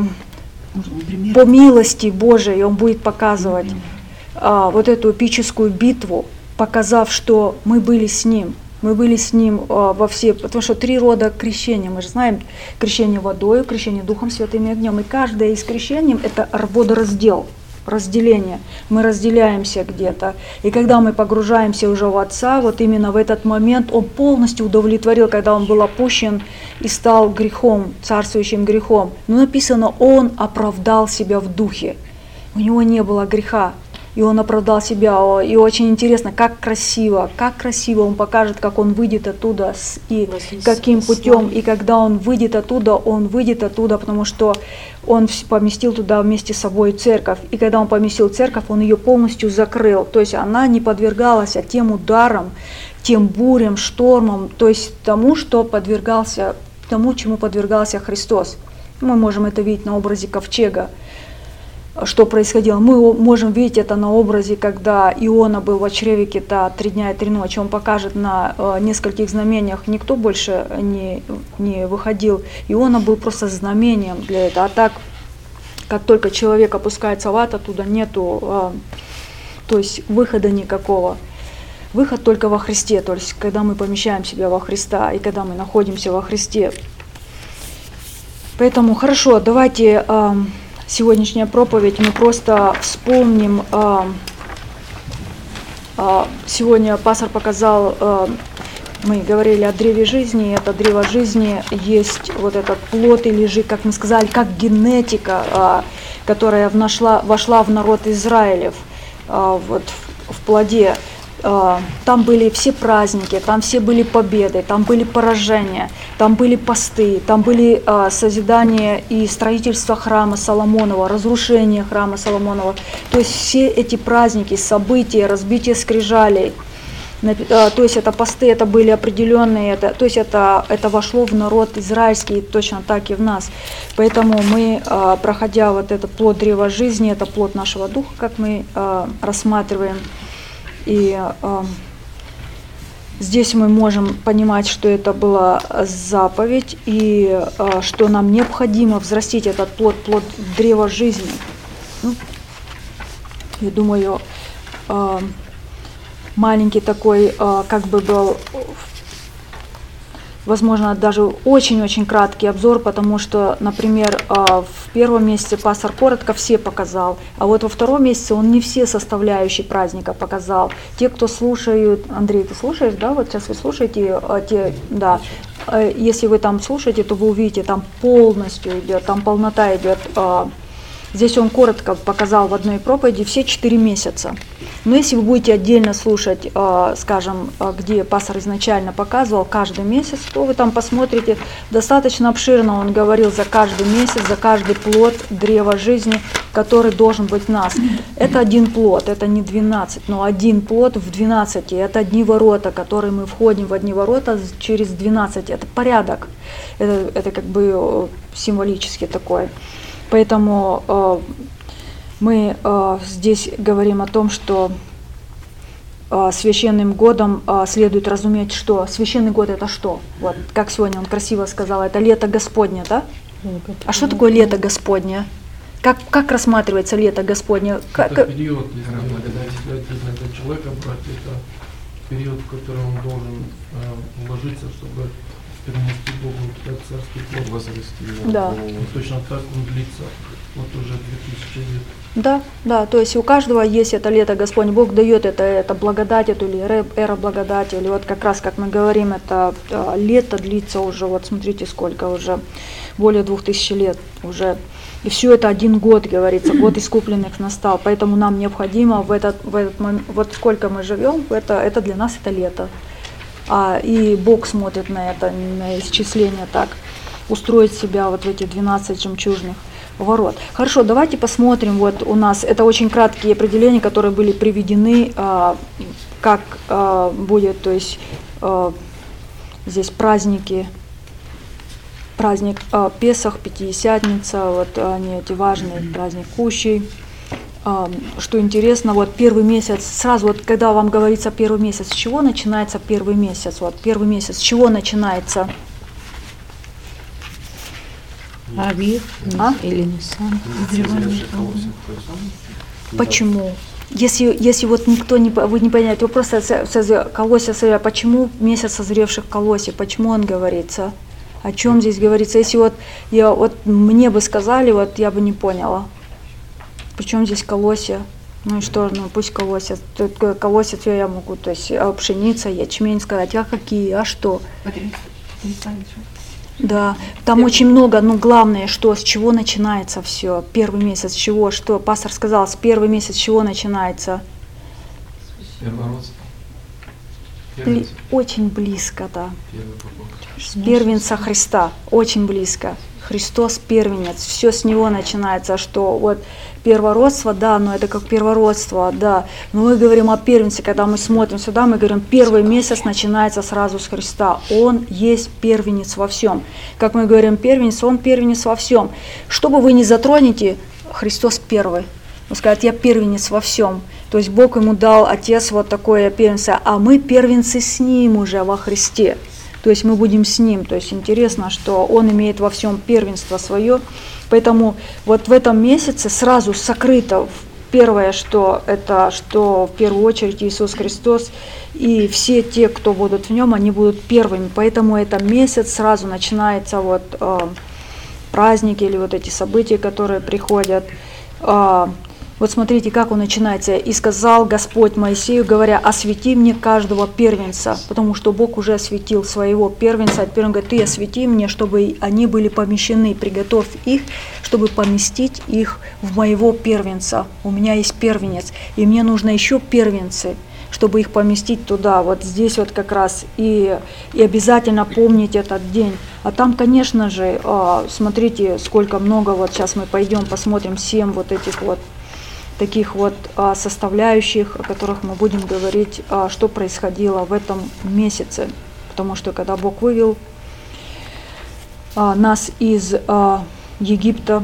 по милости Божией, он будет показывать а, вот эту эпическую битву. показав, что мы были с Ним. Мы были с Ним а, во все, потому что три рода крещения, мы же знаем, крещение водой, крещение Духом Святым и огнем. И каждое из крещений – это водораздел, разделение. Мы разделяемся где-то. И когда мы погружаемся уже в Отца, вот именно в этот момент Он полностью удовлетворил, когда Он был опущен и стал грехом, царствующим грехом. Но написано, Он оправдал себя в духе. У Него не было греха. И Он оправдал себя. И очень интересно, как красиво, как красиво Он покажет, как Он выйдет оттуда, с, и каким путем. И когда Он выйдет оттуда, Он выйдет оттуда, потому что Он поместил туда вместе с собой церковь. И когда Он поместил церковь, Он ее полностью закрыл. То есть она не подвергалась тем ударам, тем бурям, штормам, то есть тому, что подвергался, тому, чему подвергался Христос. Мы можем это видеть на образе ковчега. Что происходило. Мы можем видеть это на образе, когда Иона был в чреве кита три дня и три ночи. Он покажет на э, нескольких знамениях. Никто больше не, не выходил. Иона был просто знамением для этого. А так, как только человек опускается в ад, оттуда нету, э, то есть выхода никакого. Выход только во Христе, то есть когда мы помещаем себя во Христа и когда мы находимся во Христе. Поэтому хорошо, давайте... Э, Сегодняшняя проповедь, мы просто вспомним, сегодня пастор показал, мы говорили о древе жизни, это древо жизни есть вот этот плод или же, как мы сказали, как генетика, которая вошла, вошла в народ Израилев, вот в плоде. Там были все праздники, там все были победы, там были поражения, там были посты, там были а, созидание и строительство храма Соломонова, разрушение храма Соломонова. То есть все эти праздники, события, разбитие скрижалей, а, то есть это посты, это были определенные, это, то есть это, это вошло в народ израильский, точно так и в нас. Поэтому мы, а, проходя вот этот плод древа жизни, это плод нашего духа, как мы а, рассматриваем. И э, здесь мы можем понимать, что это была заповедь, и э, что нам необходимо взрастить этот плод, плод древа жизни. Ну, я думаю, э, маленький такой, э, как бы был, возможно, даже очень-очень краткий обзор, потому что, например, в первом месяце пастор коротко все показал, а вот во втором месяце он не все составляющие праздника показал. Те, кто слушают, Андрей, ты слушаешь, да, вот сейчас вы слушаете, те, да, если вы там слушаете, то вы увидите, там полностью идет, там полнота идет. Здесь он коротко показал в одной проповеди все четыре месяца. Но если вы будете отдельно слушать, скажем, где пастор изначально показывал каждый месяц, то вы там посмотрите, достаточно обширно он говорил за каждый месяц, за каждый плод древа жизни, который должен быть в нас. Это один плод, это не двенадцать, но один плод в двенадцати. Это одни ворота, которые мы входим в одни ворота через двенадцать. Это порядок, это, это как бы символически такой. Поэтому э, мы э, здесь говорим о том, что э, священным годом э, следует разуметь, что священный год это что? Вот, как сегодня он красиво сказал, это лето Господне, да? А что такое лето Господне? Как, как рассматривается лето Господне? Как... Это период, если для человека брать, это период, в котором он должен э, вложиться, чтобы перенести Богу как царский плод возрасти. Да. Точно так он длится вот уже две тысячи лет. Да, да, то есть у каждого есть это лето Господне, Бог дает это, это благодать, эту или эра благодати, или вот как раз, как мы говорим, это а, лето длится уже, вот смотрите, сколько уже, более двух тысяч лет уже. И все это один год, говорится, год искупленных настал, поэтому нам необходимо в этот, в этот момент, вот сколько мы живем, это, это для нас это лето. А, и Бог смотрит на это, на исчисление так, устроить себя вот в эти двенадцать жемчужных ворот. Хорошо, давайте посмотрим, вот у нас, это очень краткие определения, которые были приведены, а, как а, будет, то есть а, здесь праздники, праздник а, Песах, Пятидесятница, вот они эти важные, праздник Кущей. Что интересно, вот первый месяц, сразу вот когда вам говорится первый месяц, с чего начинается первый месяц? Вот первый месяц, с чего начинается? Авив а? или Нисан. Почему? Если, если вот никто не, вы не понимаете, вы просто колосья созревших, почему месяц созревших колосьев, почему он говорится? О чем здесь говорится? Если вот, я, вот мне бы сказали, вот я бы не поняла. Причем здесь колосья? Ну и что, ну пусть колосья. Колосья я могу, то есть пшеница, ячмень сказать, а какие, а что? Да, там очень много, но главное, что, с чего начинается все. Первый месяц, с чего, что? Пастор сказал, с первый месяц, с чего начинается? Первородство. Бли- очень близко, да. С первенца Христа, очень близко. Христос первенец, все с него начинается, что вот первородство, да, но это как первородство, да. Но мы говорим о первенце, когда мы смотрим сюда, мы говорим, первый месяц начинается сразу с Христа. Он есть первенец во всем. Как мы говорим, первенец, он первенец во всем. Что бы вы ни затронете, Христос первый. Он скажет, я первенец во всем. То есть Бог ему дал, Отец, вот такое первенство, а мы первенцы с Ним уже во Христе. То есть мы будем с Ним. То есть интересно, что Он имеет во всем первенство свое. Поэтому вот в этом месяце сразу сокрыто первое, что это, что в первую очередь Иисус Христос, и все те, кто будут в Нем, они будут первыми. Поэтому это месяц сразу начинается вот э, праздники или вот эти события, которые приходят. Э, Вот смотрите, как он начинается. «И сказал Господь Моисею, говоря, освети мне каждого первенца», потому что Бог уже осветил своего первенца. А теперь он говорит, ты освети мне, чтобы они были помещены, приготовь их, чтобы поместить их в моего первенца. У меня есть первенец, и мне нужно еще первенцы, чтобы их поместить туда. Вот здесь вот как раз и, и обязательно помнить этот день. А там, конечно же, смотрите, сколько много, вот сейчас мы пойдем, посмотрим семь вот этих вот таких вот а, составляющих, о которых мы будем говорить, а, что происходило в этом месяце. Потому что когда Бог вывел а, нас из а, Египта,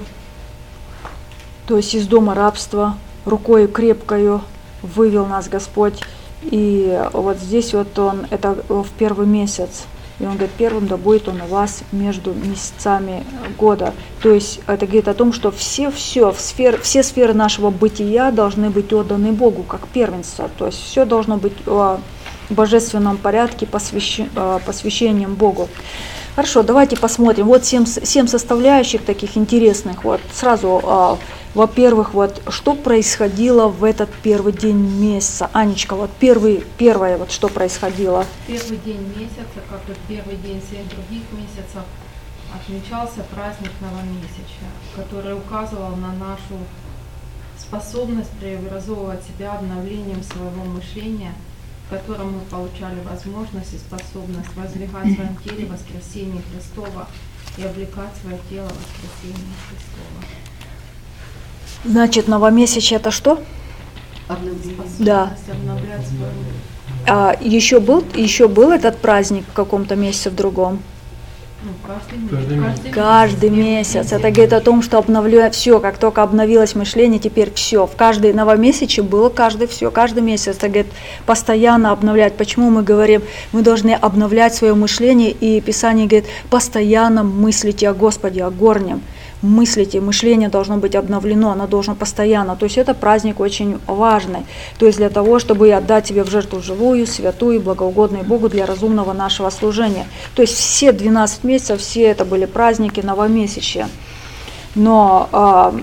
то есть из дома рабства, рукою крепкою вывел нас Господь. И вот здесь вот Он, это в первый месяц. И он говорит, первым да будет он у вас между месяцами года. То есть это говорит о том, что все, все, в сфер, все сферы нашего бытия должны быть отданы Богу, как первенство. То есть все должно быть в божественном порядке, посвящен, посвящением Богу. Хорошо, давайте посмотрим. Вот семь, семь составляющих таких интересных. Вот сразу, во-первых, вот что происходило в этот первый день месяца. Анечка, вот первый, первое, вот что происходило. Первый день месяца, как и первый день всех других месяцев, отмечался праздник новомесячия, который указывал на нашу способность преобразовывать себя обновлением своего мышления, в котором мы получали возможность и способность воздвигать в своем теле воскресение Христова и облекать свое тело воскресением Христова. Значит, новомесячие это что? Да. Обновлять свою... А еще был, еще был этот праздник в каком-то месяце в другом? Ну, каждый, Каждый каждый, Каждый месяц. Это говорит о том, что обновляет все, как только обновилось мышление, теперь все. В каждый новомесячье было каждый все, каждый месяц. Это говорит постоянно обновлять. Почему мы говорим, мы должны обновлять свое мышление, и Писание говорит, постоянно мыслите о Господе, о горнем. Мыслите, мышление должно быть обновлено, оно должно постоянно. То есть это праздник очень важный. То есть для того, чтобы отдать тебе в жертву живую, святую, благоугодную Богу для разумного нашего служения. То есть все двенадцать месяцев, все это были праздники новомесячья. Но э,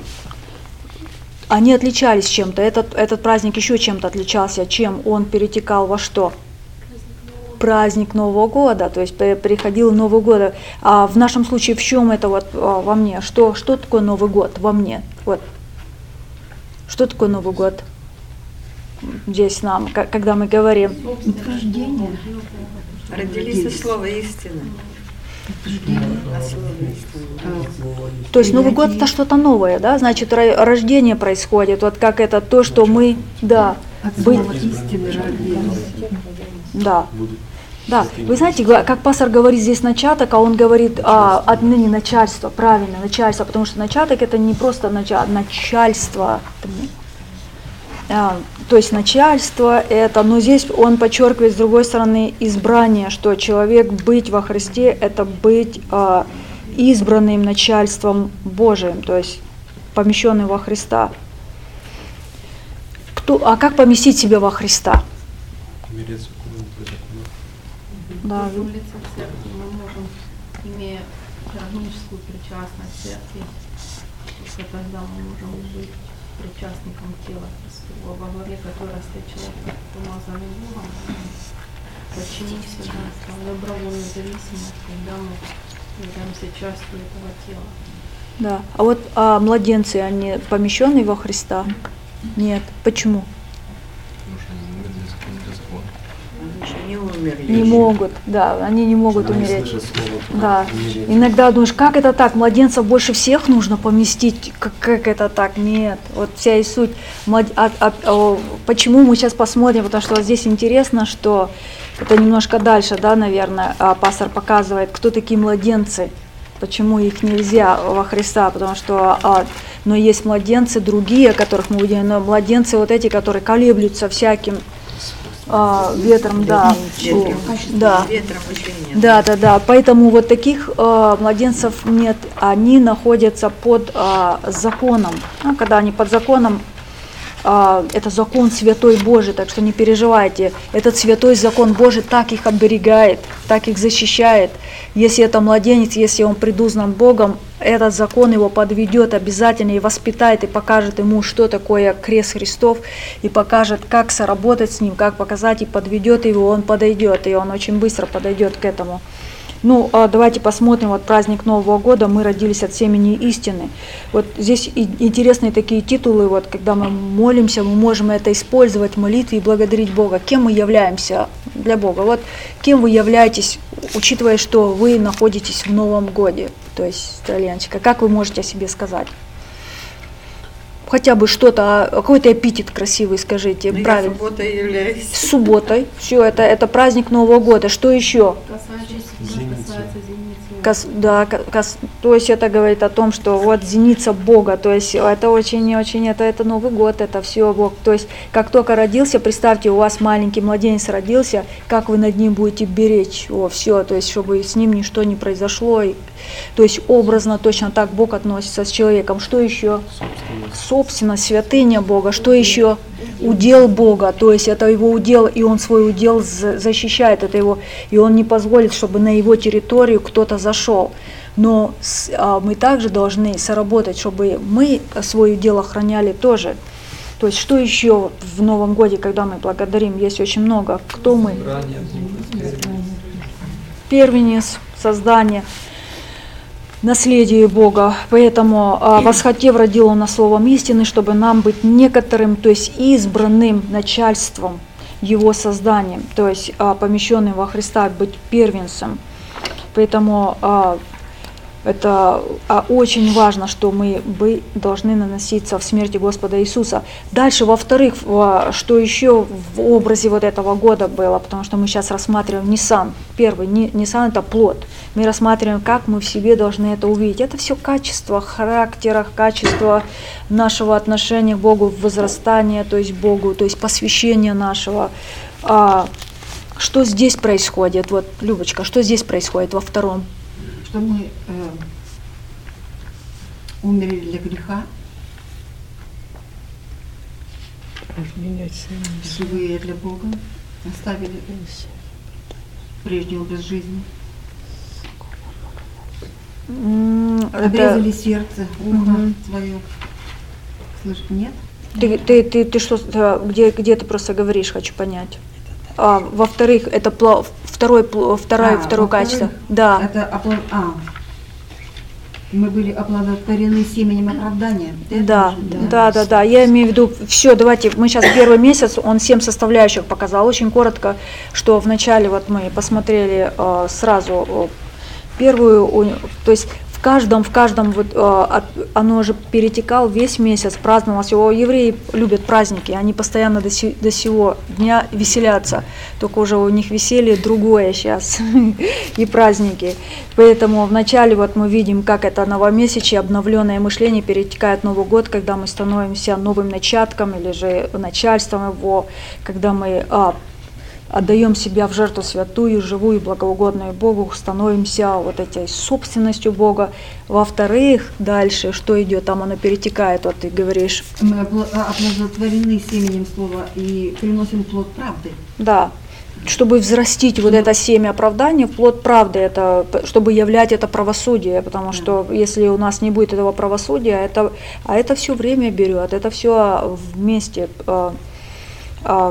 они отличались чем-то. Этот, этот праздник еще чем-то отличался, чем он перетекал во что? Праздник Нового года, то есть приходил Новый год. А в нашем случае в чем это вот а, во мне? Что, что такое Новый год во мне? Вот. Что такое Новый год? Здесь нам, когда мы говорим. Рождение. Родились от слова истины. То есть Новый год это что-то новое, да? Значит, рождение происходит. Вот как это то, что мы, да, быть. Да. Да, вы знаете, как пастор говорит здесь начаток, а он говорит а, отныне начальство, правильно, начальство, потому что начаток это не просто начало, начальство, а, то есть начальство это, но здесь он подчеркивает с другой стороны избрание, что человек быть во Христе это быть а, избранным начальством Божиим, то есть помещенный во Христа. Кто, а как поместить себя во Христа? Умереть куда-нибудь закона. Да. В улице церкви мы можем, имея каноническую причастность церкви, только тогда мы можем быть причастником тела Христова, во главе которого стоит человек, помазанный Богом. Почему всегда добровольную зависимость, когда мы являемся частью этого тела? Да. А вот а младенцы, они помещенные во Христа? Нет. Почему? Они еще не умерли. Не еще. могут, да, они не могут Они умереть. слышат слово Да. «умереть». Иногда думаешь, как это так? Младенцев больше всех нужно поместить. Как, как это так? Нет. Вот вся и суть. Млад- а- а- а- почему мы сейчас посмотрим? Потому что вот здесь интересно, что это немножко дальше, да, наверное, а, пастор показывает, кто такие младенцы. Почему их нельзя во Христа? Потому что, а, но есть младенцы другие, которых мы увидим, но младенцы вот эти, которые колеблются всяким а, ветром, да, Ветром. да, Ветром еще нет. да, да, да. Поэтому вот таких а, младенцев нет, они находятся под а, законом. Ну, когда они под законом, а, это закон святой Божий, так что не переживайте. Этот святой закон Божий так их оберегает, так их защищает. Если это младенец, если он предузнан Богом, этот закон его подведет обязательно и воспитает, и покажет ему, что такое крест Христов, и покажет, как соработать с ним, как показать, и подведет его, он подойдет, и он очень быстро подойдет к этому. Ну, а давайте посмотрим, вот праздник Нового года, мы родились от семени истины. Вот здесь и- интересные такие титулы, вот когда мы молимся, мы можем это использовать в молитве и благодарить Бога. Кем мы являемся для Бога? Вот кем вы являетесь, учитывая, что вы находитесь в Новом годе? То есть, Леночка, как вы можете о себе сказать? Хотя бы что-то, какой-то эпитет красивый скажите, Ну, я правильно. субботой являюсь. С субботой, все, это, это праздник Нового года. Что еще? Касается, Зеницу. касается зеницы. Кас- да, ка- кас- то есть это говорит о том, что вот зеница Бога, то есть это очень-очень, это, это Новый год, это все Бог. То есть как только родился, представьте, у вас маленький младенец родился, как вы над ним будете беречь его, все, то есть чтобы с ним ничто не произошло. И, то есть образно точно так Бог относится с человеком. Что еще? Собственность. Собственность, святыня Бога. Что еще? Удел Бога, то есть это его удел, и он свой удел за- защищает, это его, и он не позволит, чтобы на его территорию кто-то зашел. Но с- а, мы также должны соработать, чтобы мы свой удел охраняли тоже. То есть что еще в Новом годе, когда мы благодарим, есть очень много. Кто мы? Собрание, Первенец, создание, наследие Бога. Поэтому, а, восхотев, родил Он нас словом истины, чтобы нам быть некоторым, то есть избранным начальством Его созданием, то есть а, помещенным во Христа, быть первенцем. Поэтому а, это а, очень важно, что мы бы должны наноситься в смерти Господа Иисуса. Дальше, во-вторых, в- что еще в образе вот этого года было, потому что мы сейчас рассматриваем Нисан. Первый, Ни- Нисан – это плод. Мы рассматриваем, как мы в себе должны это увидеть. Это все качество характера, качество нашего отношения к Богу, возрастания, то есть Богу, то есть посвящения нашего. А, что здесь происходит? Вот, Любочка, что здесь происходит во втором? Что мы э, умерли для греха, живые для Бога, оставили прежний образ жизни, М, это- обрезали сердце, ухо Мгм. свое. Слышь, нет? Ты, ты, ты, ты что, э, где, где ты просто говоришь, хочу понять. А, во-вторых, это пла- второй, пл- второе, А, второе во-вторых, качество. Да, Это опла- а, мы были оплодотворены семенем оправдания. Это да, же, да, да, да. Я имею в виду, все, давайте, мы сейчас первый месяц, он семь составляющих показал. Очень коротко, что вначале вот мы посмотрели э, сразу э, первую, у- то есть в каждом, в каждом, вот, э, от- оно же перетекал весь месяц, праздновалось его. Евреи любят праздники, они постоянно до, се- до сего дня веселятся, только уже у них веселье другое сейчас и праздники. Поэтому вначале вот мы видим, как это новомесячье, обновленное мышление перетекает в Новый год, когда мы становимся новым начатком или же начальством его, когда мы а, отдаем себя в жертву святую, живую, благоугодную Богу, становимся вот этой собственностью Бога. Во-вторых, дальше, что идет, там оно перетекает, вот ты говоришь. Мы оплодотворены семенем слова и приносим плод правды. Да, чтобы взрастить вот это семя оправдания в плод правды, это, чтобы являть это правосудие, потому что если у нас не будет этого правосудия, это, а это все время берет, это все вместе. А, а,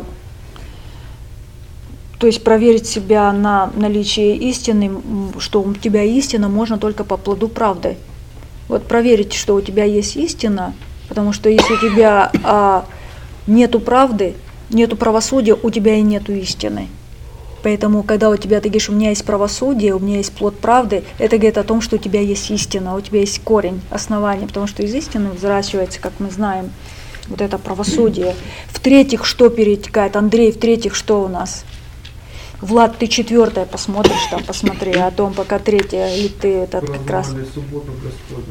То есть проверить себя на наличие истины, что у тебя истина, можно только по плоду правды. Вот проверить, что у тебя есть истина, потому что если у тебя а, нету правды, нету правосудия, у тебя и нету истины. Поэтому, когда у тебя, ты говоришь, у меня есть правосудие, у меня есть плод правды, это говорит о том, что у тебя есть истина, у тебя есть корень, основание, потому что из истины взращивается, как мы знаем, вот это правосудие. В-третьих, что перетекает? Андрей, в-третьих, что у нас? Влад, ты четвертое посмотришь там, посмотри, а том пока третье, или ты этот как раз. Субботу Господню.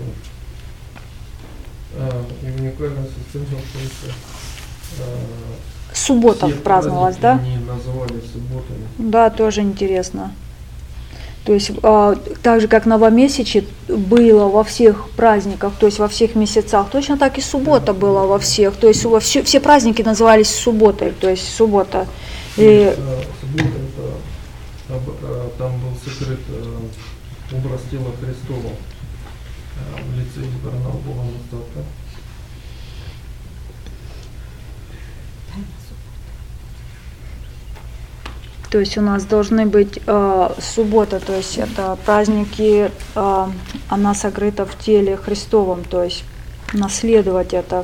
А, и уникальная состояние в том, что а, суббота праздновалась, да? Они называли субботами. Да, тоже интересно. То есть а, так же, как новомесячье было во всех праздниках, то есть во всех месяцах, точно так и суббота была во всех. То есть во все, все праздники назывались субботой, то есть суббота. И суббота это, там был сокрыт образ тела Христова в лице избранного Богом остатка. То есть у нас должны быть э, суббота, то есть это праздники, э, она сокрыта в теле Христовом, то есть наследовать это.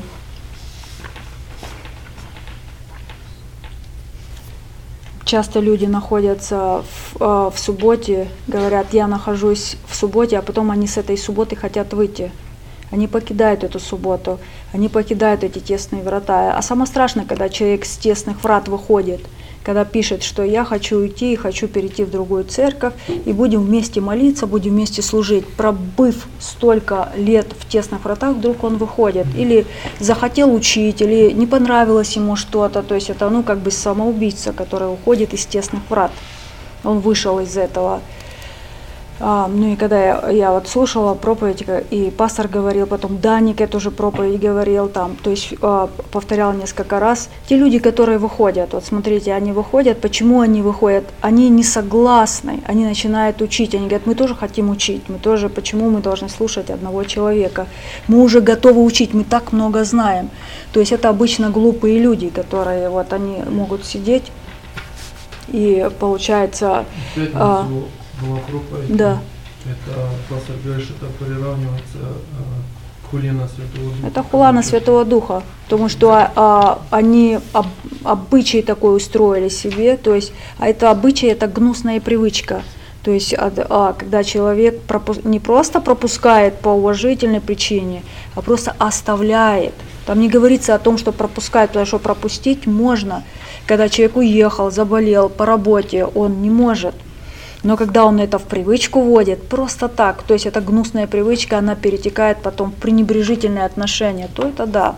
Часто люди находятся в, э, в субботе, говорят, я нахожусь в субботе, а потом они с этой субботы хотят выйти. Они покидают эту субботу, они покидают эти тесные врата. А самое страшное, когда человек с тесных врат выходит, когда пишет, что я хочу уйти и хочу перейти в другую церковь, и будем вместе молиться, будем вместе служить. Пробыв столько лет в тесных вратах, вдруг он выходит. Или захотел учить, или не понравилось ему что-то. То есть это ну как бы самоубийца, который уходит из тесных врат. Он вышел из этого. А, ну и когда я, я вот слушала проповедь, и пастор говорил, потом Даник эту же проповедь говорил, там, то есть а, повторял несколько раз. Те люди, которые выходят, вот смотрите, они выходят, почему они выходят? Они не согласны, они начинают учить, они говорят, мы тоже хотим учить, мы тоже, почему мы должны слушать одного человека? Мы уже готовы учить, мы так много знаем. То есть это обычно глупые люди, которые вот они могут сидеть, и получается... А, была проповедь. Да. Это, пастор говорит, это приравнивается а, к хули на Святого Духа. Это хула на Святого Духа, потому что а, они об, обычаи такой устроили себе, то есть, а это обычай, это гнусная привычка. То есть, а, а, когда человек пропу- не просто пропускает по уважительной причине, а просто оставляет. Там не говорится о том, что пропускает, потому что пропустить можно. Когда человек уехал, заболел по работе, он не может. Но когда он это в привычку вводит, просто так, то есть эта гнусная привычка, она перетекает потом в пренебрежительные отношения, то это да.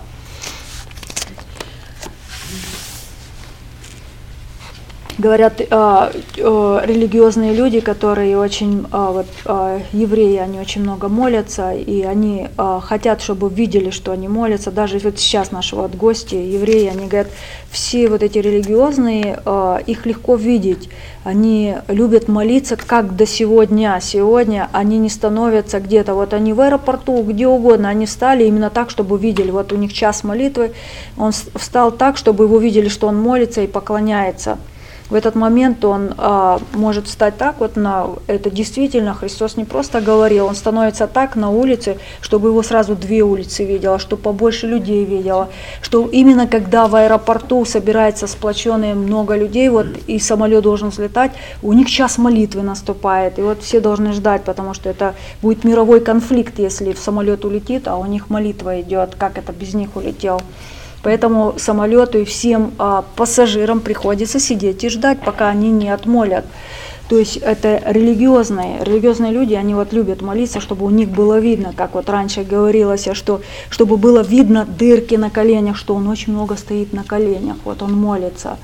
Говорят, э, э, религиозные люди, которые очень, э, вот, э, евреи, они очень много молятся, и они э, хотят, чтобы видели, что они молятся. Даже вот сейчас наши вот гости, евреи, они говорят, все вот эти религиозные, э, их легко видеть. Они любят молиться, как до сегодня. Сегодня они не становятся где-то, вот они в аэропорту, где угодно, они встали именно так, чтобы видели. Вот у них час молитвы, он встал так, чтобы его видели, что он молится и поклоняется. В этот момент он а, может встать так, вот на это действительно Христос не просто говорил, он становится так на улице, чтобы его сразу две улицы видела, чтобы побольше людей видела, что именно когда в аэропорту собирается сплоченные много людей, вот и самолет должен взлетать, у них час молитвы наступает, и вот все должны ждать, потому что это будет мировой конфликт, если в самолет улетит, а у них молитва идет, как это без них улетел. Поэтому самолету и всем а, пассажирам приходится сидеть и ждать, пока они не отмолят. То есть это религиозные, религиозные люди, они вот любят молиться, чтобы у них было видно, как вот раньше говорилось, что чтобы было видно дырки на коленях, что он очень много стоит на коленях, вот он молится.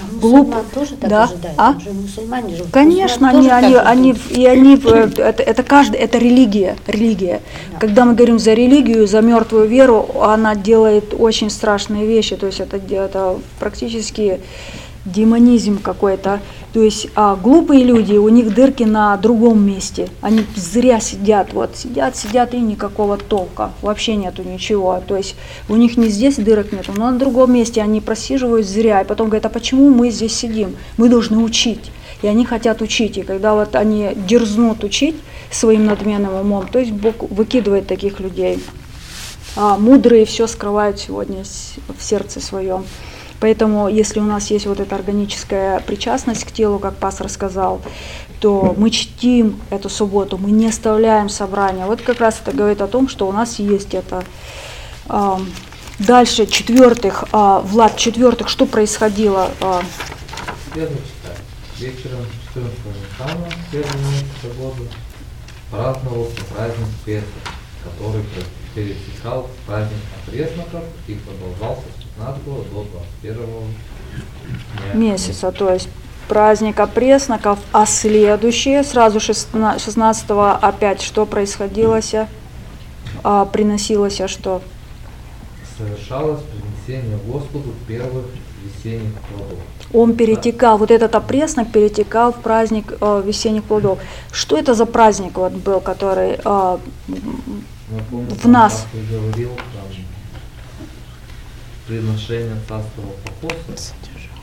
глуп, Мусульман тоже так да, ожидают? а? Там же мусульмане же. Конечно, мусульман они, тоже они, так же они, и они, э, это, это каждый, это религия, религия. Да. Когда мы говорим за религию, за мертвую веру, она делает очень страшные вещи, то есть это, это практически демонизм какой-то. То есть а, глупые люди, у них дырки на другом месте, они зря сидят, вот сидят, сидят и никакого толка, вообще нету ничего. То есть у них не здесь дырок нету, но на другом месте они просиживают зря, и потом говорят, а почему мы здесь сидим? Мы должны учить. И они хотят учить, и когда вот они дерзнут учить своим надменным умом, то есть Бог выкидывает таких людей. А мудрые все скрывают сегодня в сердце своем. Поэтому, если у нас есть вот эта органическая причастность к телу, как пастор сказал, то мы чтим эту субботу, мы не оставляем собрания. Вот как раз это говорит о том, что у нас есть это. Дальше, четвертых, Влад, четвертых, что происходило? Я зачитаю. Вечером четырнадцатого Ниссана, первый месяц года, праздновался праздник Песах, который пересекал праздник Опресноков и продолжался с пятнадцатого до двадцать первого месяца. То есть праздник Опресноков, а следующее, сразу шестнадцатого опять что происходило, а, приносилось, а что? Совершалось принесение Господу первых весенних плодов. Он перетекал, вот этот опреснок перетекал в праздник э, весенних плодов. Что это за праздник вот был, который э, помню, в нас? Как ты говорил, там, приношение царского покоса.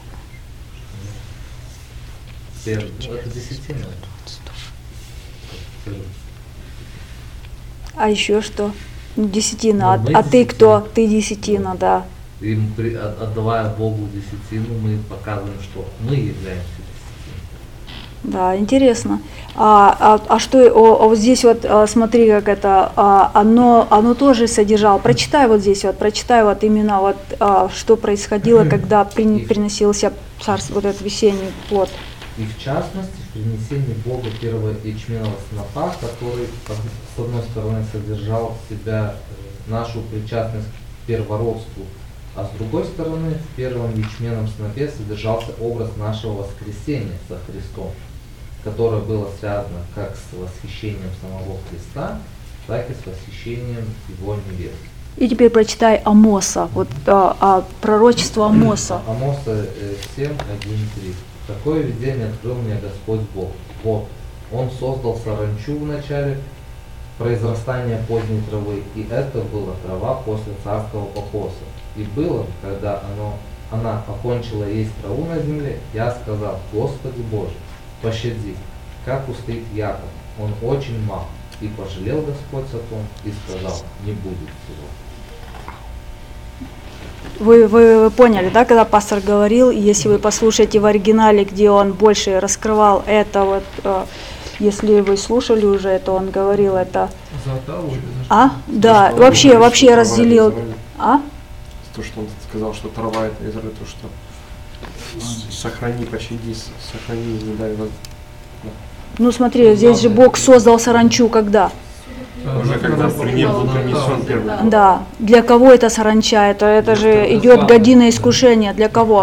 Первый, это десятина. А еще что? Десятина. Ну, а, а ты десятина. кто? Ты десятина, да. И при, отдавая Богу десятину, мы показываем, что мы являемся десятиной. Да, интересно. А, а, а что, о, вот здесь вот, а, смотри, как это, а, оно, оно тоже содержало. Прочитай вот здесь вот, прочитай вот именно вот, а, что происходило, когда при, приносился царство, вот этот весенний плод. И в частности, в принесении Бога первого ячменного снопа, который, с одной стороны, содержал в себя нашу причастность к первородству, а с другой стороны, в первом ячменном снопе содержался образ нашего воскресения со Христом, которое было связано как с восхищением самого Христа, так и с восхищением Его невесты. И теперь прочитай Амоса, вот а, а, пророчество Амоса. Амоса семь, один, три. Такое видение открыл мне Господь Бог. Вот, Он создал саранчу в начале произрастания поздней травы, и это была трава после царского покоса. И было, когда оно, она окончила есть траву на земле, я сказал, Господи Боже, пощади, как устоит Яков, он очень мал. И пожалел Господь о том, и сказал, не будет всего. Вы, вы, вы поняли, да, когда пастор говорил, если вы послушаете в оригинале, где он больше раскрывал это, вот, э, если вы слушали уже, то он говорил это. За Атаву или за что? А? Да, что вообще, говорит, вообще что разделил. А? То, что он сказал, что трава это Израиль, то, что сохрани, пощади, сохрани, не дай воз... Ну смотри, здесь же Бог создал саранчу когда? Уже когда принес, был принесен первый. Да. Для кого это саранча? Это, это же идет година искушения. Для кого?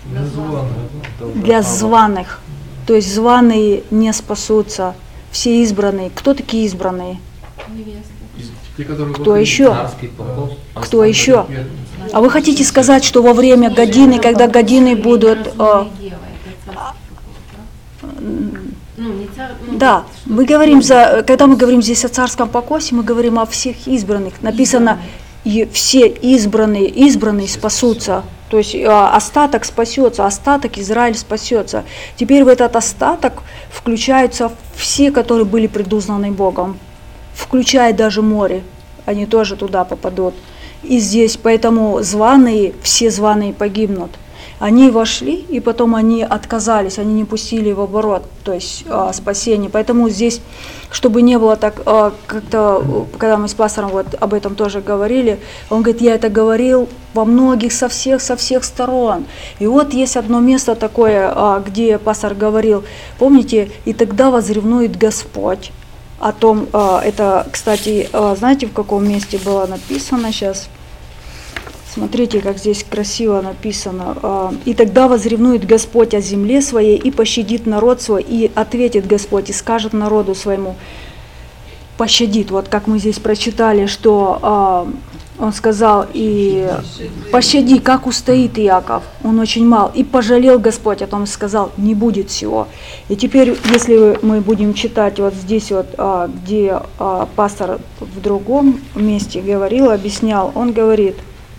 Для званых. То есть званые не спасутся. Все избранные. Кто такие избранные? Кто еще? Кто еще? А вы хотите сказать, что во время годины, когда годины будут... Э, да, мы говорим за, когда мы говорим здесь о царском покосе, мы говорим о всех избранных. Написано, и все избранные, избранные спасутся. То есть э, остаток спасется, остаток Израиль спасется. Теперь в этот остаток включаются все, которые были предузнаны Богом, включая даже море. Они тоже туда попадут. И здесь, поэтому званые, все званые погибнут. Они вошли, и потом они отказались, они не пустили в оборот, то есть э, спасение. Поэтому здесь, чтобы не было так, э, как-то, когда мы с пастором вот об этом тоже говорили, он говорит, я это говорил во многих, со всех, со всех сторон. И вот есть одно место такое, э, где пастор говорил, помните, и тогда возревнует Господь. О том, э, это, кстати, э, знаете, в каком месте было написано сейчас? Смотрите, как здесь красиво написано. «И тогда возревнует Господь о земле своей, и пощадит народ свой, и ответит Господь, и скажет народу своему». Пощадит, вот как мы здесь прочитали, что он сказал, и пощади, как устоит Иаков, он очень мал. И пожалел Господь, о том сказал, не будет всего. И теперь, если мы будем читать вот здесь вот, где пастор в другом месте говорил, объяснял, он говорит: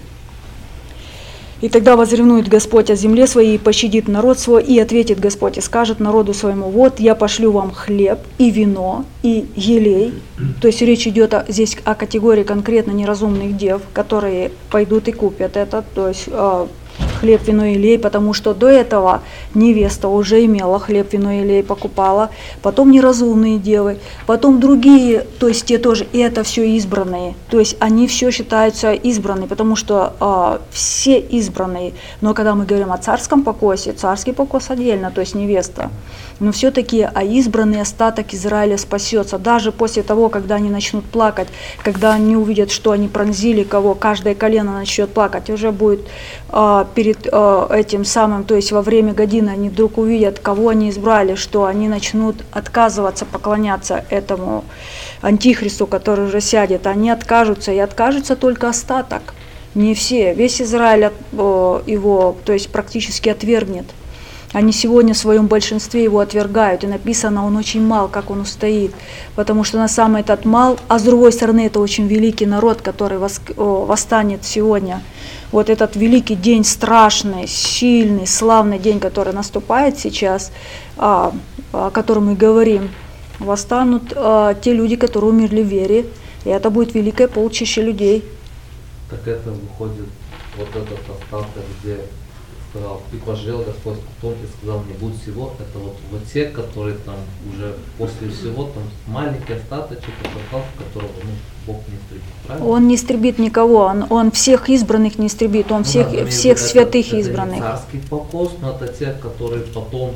«И тогда возревнует Господь о земле своей, и пощадит народ свой, и ответит Господь, и скажет народу своему: вот я пошлю вам хлеб, и вино, и елей». То есть речь идет о, здесь о категории конкретно неразумных дев, которые пойдут и купят это, то есть э, хлеб, вино, елей, потому что до этого невеста уже имела хлеб, вино, елей, покупала, потом неразумные девы, потом другие, то есть те тоже, и это все избранные, то есть они все считаются избранные, потому что э, все избранные, но когда мы говорим о царском покосе, царский покос отдельно, то есть невеста, но все-таки а избранный остаток Израиля спасется, даже после того, когда они начнут плакать, когда они увидят, что они пронзили кого, каждое колено начнет плакать, уже будет э, перед э, этим самым, то есть во время годины они вдруг увидят, кого они избрали, что они начнут отказываться, поклоняться этому антихристу, который уже сядет, они откажутся, и откажется только остаток, не все, весь Израиль э, его, то есть практически отвергнет. Они сегодня в своем большинстве его отвергают, и написано, он очень мал, как он устоит, потому что на самом этот мал, а с другой стороны это очень великий народ, который восстанет сегодня. Вот этот великий день, страшный, сильный, славный день, который наступает сейчас, о котором мы говорим, восстанут те люди, которые умерли в вере, и это будет великое полчище людей. Так это выходит вот этот остаток, где сказал, и пожалел Господь потом, и сказал, не будет всего, это вот, вот те, которые там уже после всего, там маленький остаточек, остался, которого ну, Бог не истребит, правильно? Он не истребит никого, он, он всех избранных не истребит, он ну, всех, да, всех это, святых это, избранных. Это царский покос, но это те, которые потом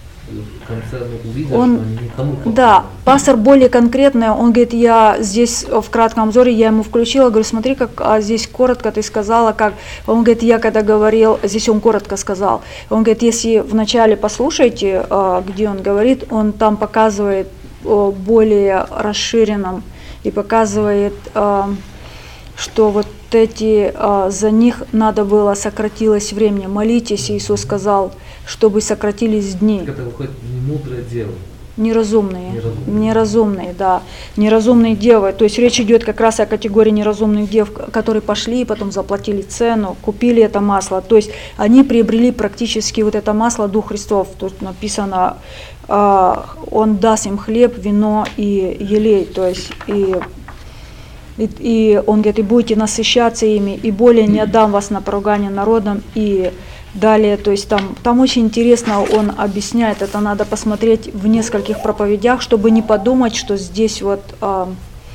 в конце ну, увидят, он, что они никому покоя. Да, пастор более конкретно, он говорит, я здесь в кратком обзоре, я ему включила, говорю, смотри, как а здесь коротко ты сказала, как, он говорит, я когда говорил, здесь он коротко сказал, он говорит, если вначале послушайте, где он говорит, он там показывает более расширенном и показывает, что вот эти, за них надо было, сократилось время, молитесь, Иисус сказал, чтобы сократились дни. Это выходит не мудрое дело. Неразумные, неразумные. неразумные, да, неразумные девы. То есть речь идет как раз о категории неразумных дев, которые пошли и потом заплатили цену, купили это масло. То есть они приобрели практически вот это масло Дух Христов. Тут написано, Он даст им хлеб, вино и елей. То есть и И, и он говорит, и будете насыщаться ими, и более не отдам вас на поругание народам, и далее, то есть там, там очень интересно он объясняет, это надо посмотреть в нескольких проповедях, чтобы не подумать, что здесь вот, а,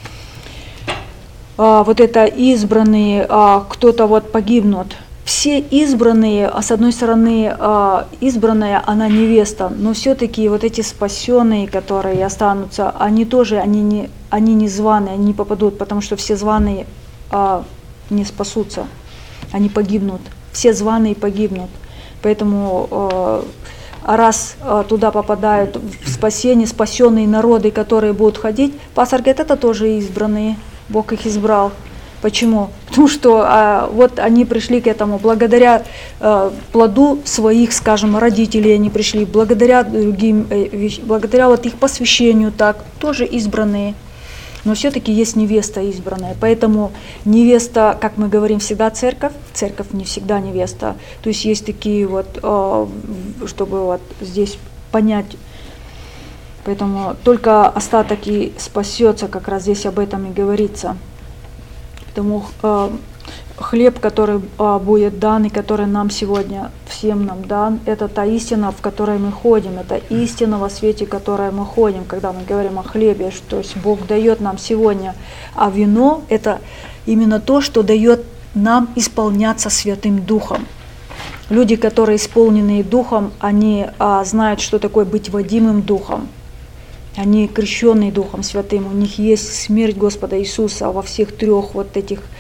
а, вот это избранные, а, кто-то вот погибнут. Все избранные, а с одной стороны а, избранная, она невеста, но все-таки вот эти спасенные, которые останутся, они тоже, они не, они не званые, они не попадут, потому что все званые а, не спасутся, они погибнут, все званые погибнут. Поэтому а, раз а, туда попадают в спасение спасенные народы, которые будут ходить, пастор говорит, это тоже избранные, Бог их избрал. Почему? Потому что а, вот они пришли к этому, благодаря а, плоду своих, скажем, родителей они пришли, благодаря другим, э, благодаря вот их посвящению, так, тоже избранные. Но все-таки есть невеста избранная, поэтому невеста, как мы говорим, всегда церковь, церковь не всегда невеста. То есть есть такие вот, а, чтобы вот здесь понять, поэтому только остаток и спасется, как раз здесь об этом и говорится. Потому э, хлеб, который э, будет дан, и который нам сегодня, всем нам дан, это та истина, в которой мы ходим, это истина во свете, в которой мы ходим, когда мы говорим о хлебе, что то есть Бог дает нам сегодня, а вино – это именно то, что дает нам исполняться Святым Духом. Люди, которые исполнены Духом, они э, знают, что такое быть водимым Духом. Они крещенные Духом Святым, у них есть смерть Господа Иисуса во всех трех вот этих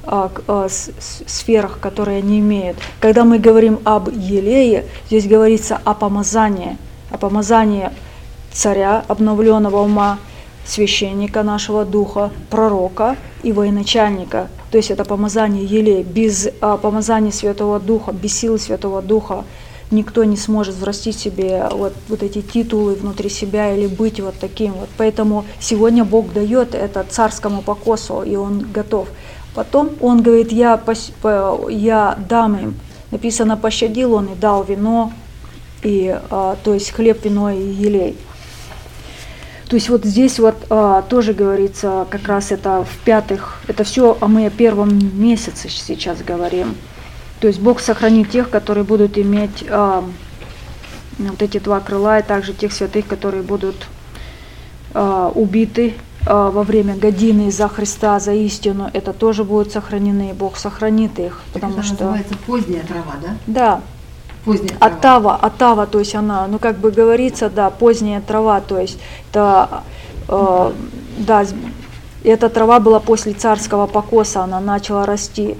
а, а, с, с, сферах, которые они имеют. Когда мы говорим об елее, здесь говорится о помазании, о помазании царя, обновленного ума, священника нашего духа, пророка и военачальника. То есть это помазание елея. Без а, помазания Святого Духа, без силы Святого Духа никто не сможет взрастить себе вот, вот эти титулы внутри себя или быть вот таким вот. Поэтому сегодня Бог дает это царскому покосу, и он готов. Потом он говорит, я, пос, по, я дам им. Написано, пощадил он и дал вино, и, а, то есть хлеб, вино и елей. То есть вот здесь вот а, тоже говорится, как раз это в пятых, это все, а мы о первом месяце сейчас говорим. То есть Бог сохранит тех, которые будут иметь а, вот эти два крыла, и также тех святых, которые будут а, убиты а, во время годины за Христа, за истину, это тоже будут сохранены, Бог сохранит их. Потому это что называется поздняя трава, да? Да. Поздняя трава. Оттава, оттава, то есть она, ну как бы говорится, да, поздняя трава, то есть это, э, да, эта трава была после царского покоса, она начала расти.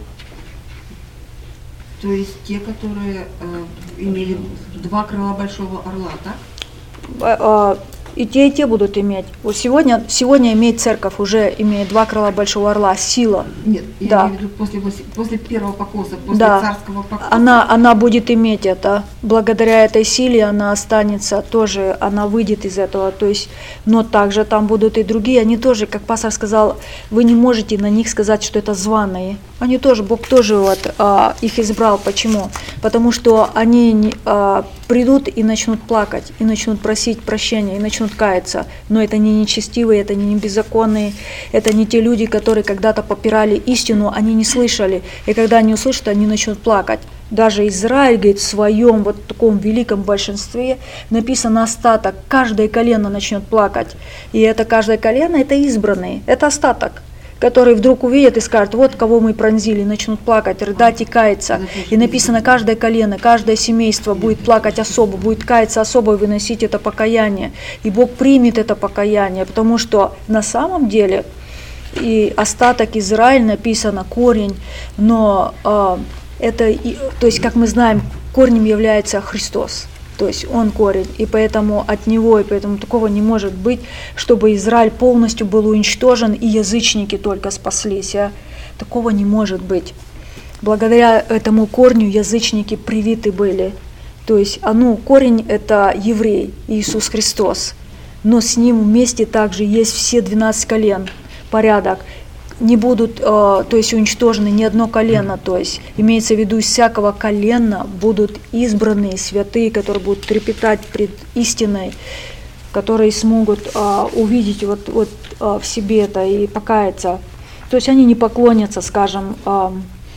То есть те, которые э, имели два крыла большого орла, так? Э, э, И те, и те будут иметь. Вот сегодня, сегодня имеет церковь, уже имеет два крыла большого орла, сила. Нет, я да. имею в виду после, после первого покоса, после да. царского покоса. Она, она будет иметь это. Благодаря этой силе она останется тоже, она выйдет из этого. То есть, но также там будут и другие, они тоже, как пастор сказал, вы не можете на них сказать, что это званые. Они тоже, Бог тоже вот, а, их избрал. Почему? Потому что они а, придут и начнут плакать, и начнут просить прощения, и начнут каяться. Но это не нечестивые, это не беззаконные, это не те люди, которые когда-то попирали истину, они не слышали. И когда они услышат, они начнут плакать. Даже Израиль, говорит, в своем вот таком великом большинстве написано остаток. Каждое колено начнет плакать. И это каждое колено, это избранные, это остаток, которые вдруг увидят и скажут, вот кого мы пронзили, начнут плакать, рыдать и каяться. И написано, каждое колено, каждое семейство будет плакать особо, будет каяться особо и выносить это покаяние. И Бог примет это покаяние, потому что на самом деле и остаток Израиль написано, корень, но э, это, то есть, как мы знаем, корнем является Христос. То есть он корень, и поэтому от него, и поэтому такого не может быть, чтобы Израиль полностью был уничтожен, и язычники только спаслись. А? Такого не может быть. Благодаря этому корню язычники привиты были. То есть, а ну, корень – это еврей, Иисус Христос. Но с ним вместе также есть все двенадцать колен, порядок. Не будут, э, то есть, уничтожены ни одно колено, то есть, имеется в виду, из всякого колена будут избранные святые, которые будут трепетать пред истиной, которые смогут э, увидеть вот, вот, э, в себе это и покаяться. То есть, они не поклонятся, скажем, э,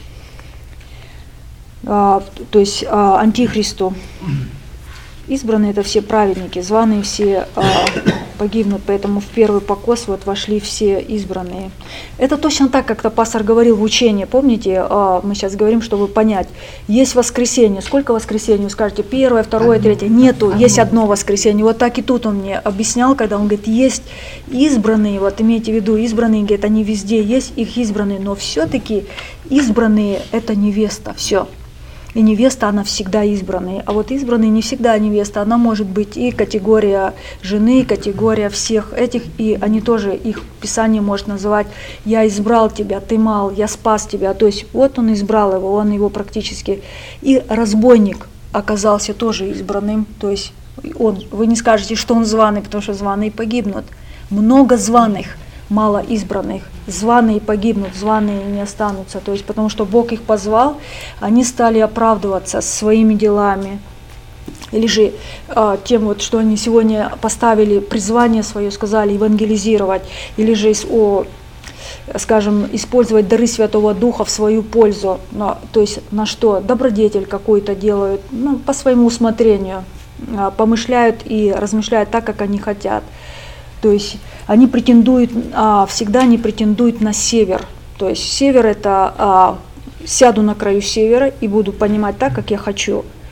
э, то есть, э, антихристу. Избранные – это все праведники, званые все э, погибнут, поэтому в первый покос вот вошли все избранные. Это точно так, как-то пастор говорил в учении, помните, э, мы сейчас говорим, чтобы понять, есть воскресенье, сколько воскресений, вы скажете, первое, второе, третье, нету, есть одно воскресенье, вот так и тут он мне объяснял, когда он говорит, есть избранные, вот имейте в виду, избранные, говорит, они везде есть, их избранные, но все-таки избранные – это невеста, все. И невеста, она всегда избранная. А вот избранная не всегда невеста. Она может быть и категория жены, и категория всех этих. И они тоже, их Писание может называть «Я избрал тебя, ты мал, я спас тебя». То есть вот он избрал его, он его практически. И разбойник оказался тоже избранным. То есть он, вы не скажете, что он званый, потому что званые погибнут. Много званых, мало избранных. Званые погибнут, званые не останутся. То есть потому что Бог их позвал, они стали оправдываться своими делами. Или же э, тем, вот, что они сегодня поставили призвание свое, сказали евангелизировать, или же о, скажем, использовать дары Святого Духа в свою пользу. На, то есть на что? Добродетель какой-то делают, ну, по своему усмотрению, э, помышляют и размышляют так, как они хотят. То есть они претендуют, а, всегда они претендуют на север. То есть север – это а, сяду на краю севера и буду понимать так, как я хочу.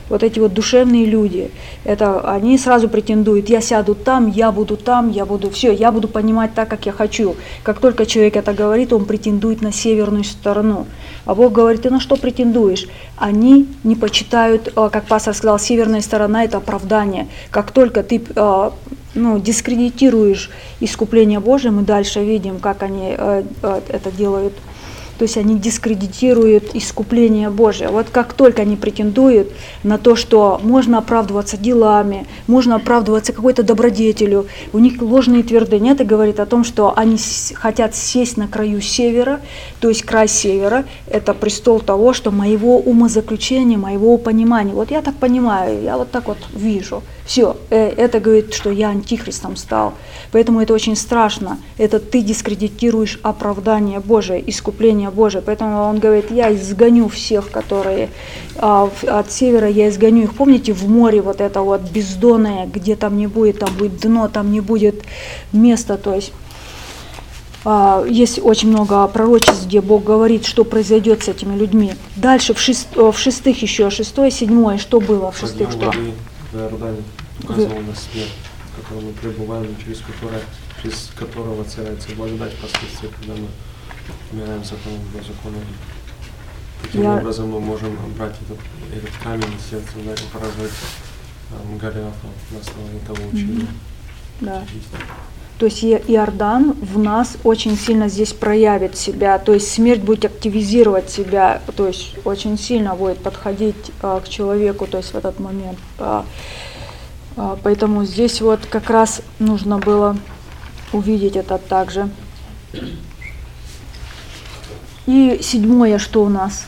вот эти вот душевные люди, это они сразу претендуют, я сяду там, я буду там, я буду все, я буду понимать так, как я хочу. Как только человек это говорит, он претендует на северную сторону. А Бог говорит, ты на что претендуешь? Они не почитают, как пастор сказал, северная сторона – это оправдание. Как только ты ну, дискредитируешь искупление Божие, мы дальше видим, как они это делают. То есть они дискредитируют искупление Божие. Вот как только они претендуют на то, что можно оправдываться делами, можно оправдываться какой-то добродетелью, у них ложные твердыни. Это говорит о том, что они хотят сесть на краю севера, то есть край севера – это престол того, что моего умозаключения, моего понимания. Вот я так понимаю, я вот так вот вижу. Все, это говорит, что я антихристом стал. Поэтому это очень страшно. Это ты дискредитируешь оправдание Божие, искупление Божие. Поэтому он говорит, я изгоню всех, которые а, от севера, я изгоню их. Помните, в море вот это вот бездонное, где там не будет, там будет дно, там не будет места. То есть а, есть очень много пророчеств, где Бог говорит, что произойдет с этими людьми. Дальше в, шест, в шестых еще, шестое, седьмое, что было в шестых? Что? В Иордане указывал на смерть, в которой мы пребываем, через, которое, через которого царится благодать впоследствии, когда мы умираем законом до закона. Таким Я... образом мы можем брать этот, этот камень в сердце, ударить, поражать um, Голиафа на основании того учения. Mm-hmm. Да. То есть Иордан в нас очень сильно здесь проявит себя, то есть смерть будет активизировать себя, то есть очень сильно будет подходить а, к человеку, то есть в этот момент. А, а, поэтому здесь вот как раз нужно было увидеть это также. И седьмое, что у нас?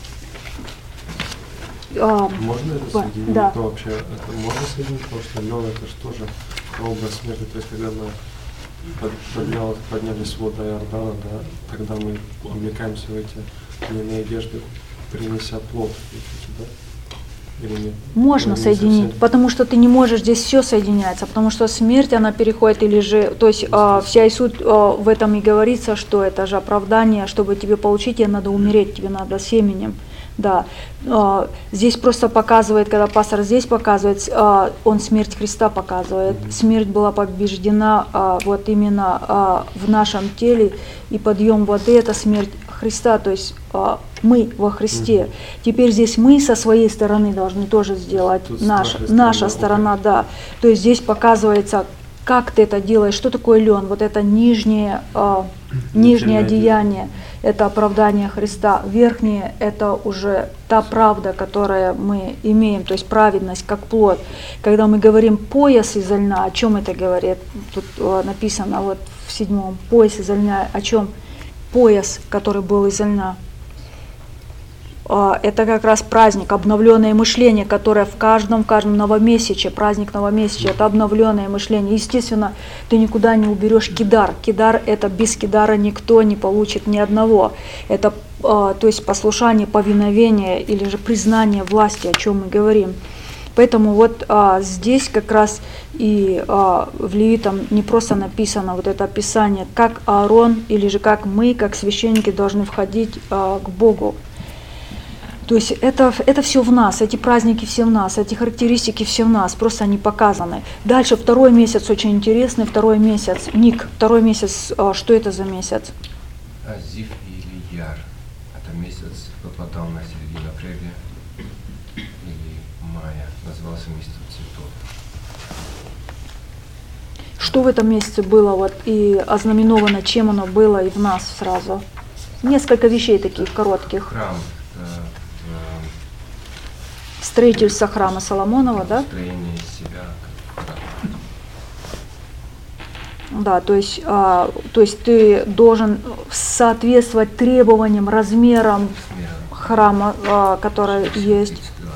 А, можно это соединить? Да. Ну, вообще, это можно соединить, потому что лед это же тоже образ смерти, то есть когда мы Поднял, поднялись воды Иордана, да, тогда мы облекаемся в эти льняные одежды, принеся плод, да? Или нет? Можно или соединить, совсем? Потому что ты не можешь, здесь все соединяется, потому что смерть, она переходит, или же, то есть а, вся и суть а, в этом и говорится, что это же оправдание, чтобы тебе получить, тебе надо умереть, тебе надо семенем. Да, а, здесь просто показывает, когда пастор здесь показывает, а, он смерть Христа показывает. Mm-hmm. Смерть была побеждена а, вот именно а, в нашем теле, и подъем воды – это смерть Христа, то есть а, мы во Христе. Mm-hmm. Теперь здесь мы со своей стороны должны тоже сделать, наша, наша сторона, да. То есть здесь показывается, как ты это делаешь, что такое лен, вот это нижнее, а, нижнее одеяние. Это оправдание Христа. Верхнее – это уже та правда, которую мы имеем, то есть праведность как плод. Когда мы говорим «пояс изо льна», о чем это говорит? Тут написано вот в седьмом «пояс изо льна». О чем? Пояс, который был изо льна. Это как раз праздник, обновленное мышление, которое в каждом, в каждом новомесяче, праздник новомесяча, это обновленное мышление. Естественно, ты никуда не уберешь кидар. Кидар – это без кидара никто не получит ни одного. Это, то есть, послушание, повиновение или же признание власти, о чем мы говорим. Поэтому вот а, здесь как раз и а, в Левитам не просто написано вот это описание, как Аарон или же как мы, как священники, должны входить а, к Богу. То есть это, это все в нас, эти праздники все в нас, эти характеристики все в нас, просто они показаны. Дальше второй месяц очень интересный, второй месяц. Ник, второй месяц, что это за месяц? Азив или Яр. Это месяц выпадал на середину апреля или мая, назывался месяцем цветов. Что в этом месяце было вот и ознаменовано, чем оно было и в нас сразу? Несколько вещей таких коротких. Храм. Строительство храма Соломонова, да? Строение себя. Да, то есть, а, то есть ты должен соответствовать требованиям, размерам храма, а, который есть.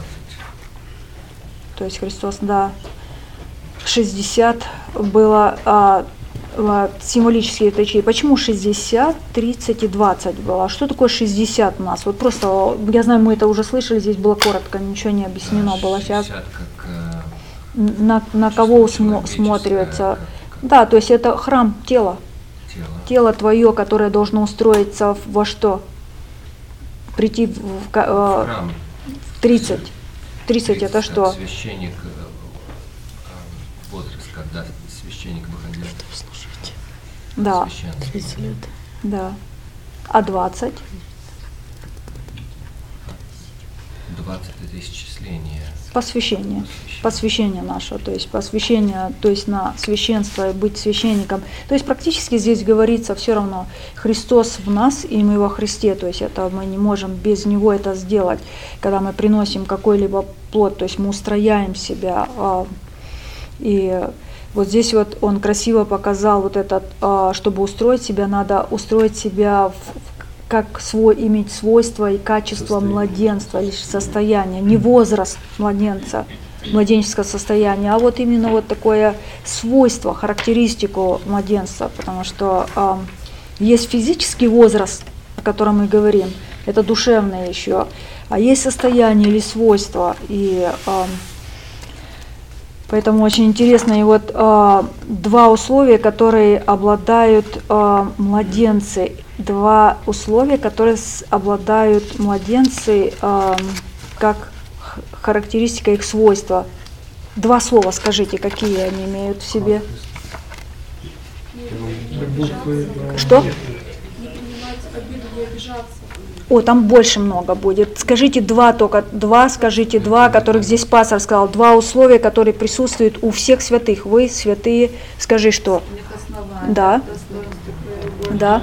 То есть Христос, да, шестьдесят было а, символические речи. Почему шестьдесят, тридцать и двадцать было? Что такое шестьдесят у нас? Вот просто, я знаю, мы это уже слышали, здесь было коротко, ничего не объяснено да, было сейчас. Как, на, на кого смо, смотрится? Да, то есть это храм, тело. Тело. Тело твое, которое должно устроиться во что? Прийти в, в, в, в тридцать. тридцать это что? Священник, э, э, возраст, когда священник выходил. Да. тридцать лет. Да. А двадцать? двадцать это исчисление. Посвящение. Посвящение наше, то есть посвящение, то есть на священство и быть священником. То есть практически здесь говорится все равно Христос в нас и мы во Христе, то есть это мы не можем без Него это сделать, когда мы приносим какой-либо плод, то есть мы устрояем себя. И вот здесь вот он красиво показал вот этот, чтобы устроить себя, надо устроить себя в как свой, иметь свойства и качество младенства, лишь состояние, не возраст младенца, младенческое состояние, а вот именно вот такое свойство, характеристику младенца, потому что э, есть физический возраст, о котором мы говорим, это душевное еще, а есть состояние или свойство, и э, поэтому очень интересно, и вот э, два условия, которые обладают э, младенцы, два условия, которые обладают младенцы э, как характеристика их свойства. Два слова скажите, какие они имеют в себе? Что? Не принимать обиду, не обижаться. О, там больше много будет. Скажите два только, два, скажите два, которых здесь пастор сказал, два условия, которые присутствуют у всех святых. Вы, святые, скажи, что? Да. Да.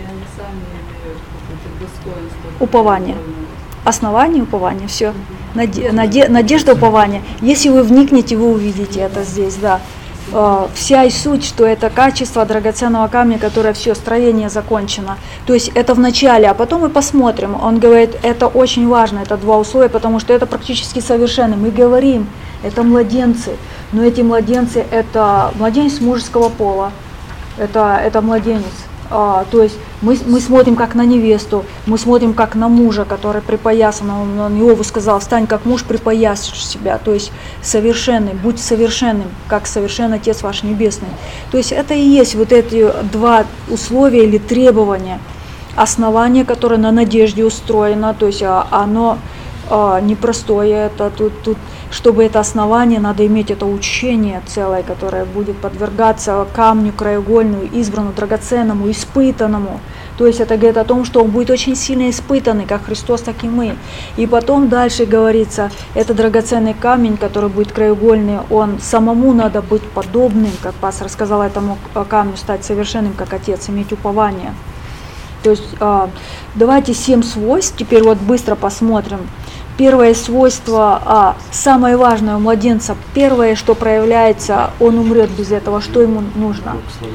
Упование. Основание упования, все. Наде, наде, надежда упования. Если вы вникнете, вы увидите это здесь, да. Вся и суть, что это качество драгоценного камня, которое все, строение закончено. То есть это в начале, а потом мы посмотрим. Он говорит, это очень важно, это два условия, потому что это практически совершенно. Мы говорим, это младенцы, но эти младенцы, это младенец мужеского пола, это, это младенец. А, то есть мы, мы смотрим как на невесту, мы смотрим как на мужа, который припоясан. Он, он Иову сказал, встань как муж, припоясишь себя. То есть совершенный, будь совершенным, как совершен Отец ваш Небесный. То есть это и есть вот эти два условия или требования. Основание, которое на надежде устроено, то есть оно а, непростое, это тут, тут чтобы это основание, надо иметь это учение целое, которое будет подвергаться камню краеугольному, избранному, драгоценному, испытанному. То есть это говорит о том, что он будет очень сильно испытанный, как Христос, так и мы. И потом дальше говорится, это драгоценный камень, который будет краеугольный, он самому надо быть подобным, как пастор сказал, этому камню стать совершенным, как Отец, иметь упование. То есть давайте семь свойств, теперь вот быстро посмотрим. Первое свойство, а, самое важное у младенца, первое, что проявляется, он умрет без этого. Что ему нужно?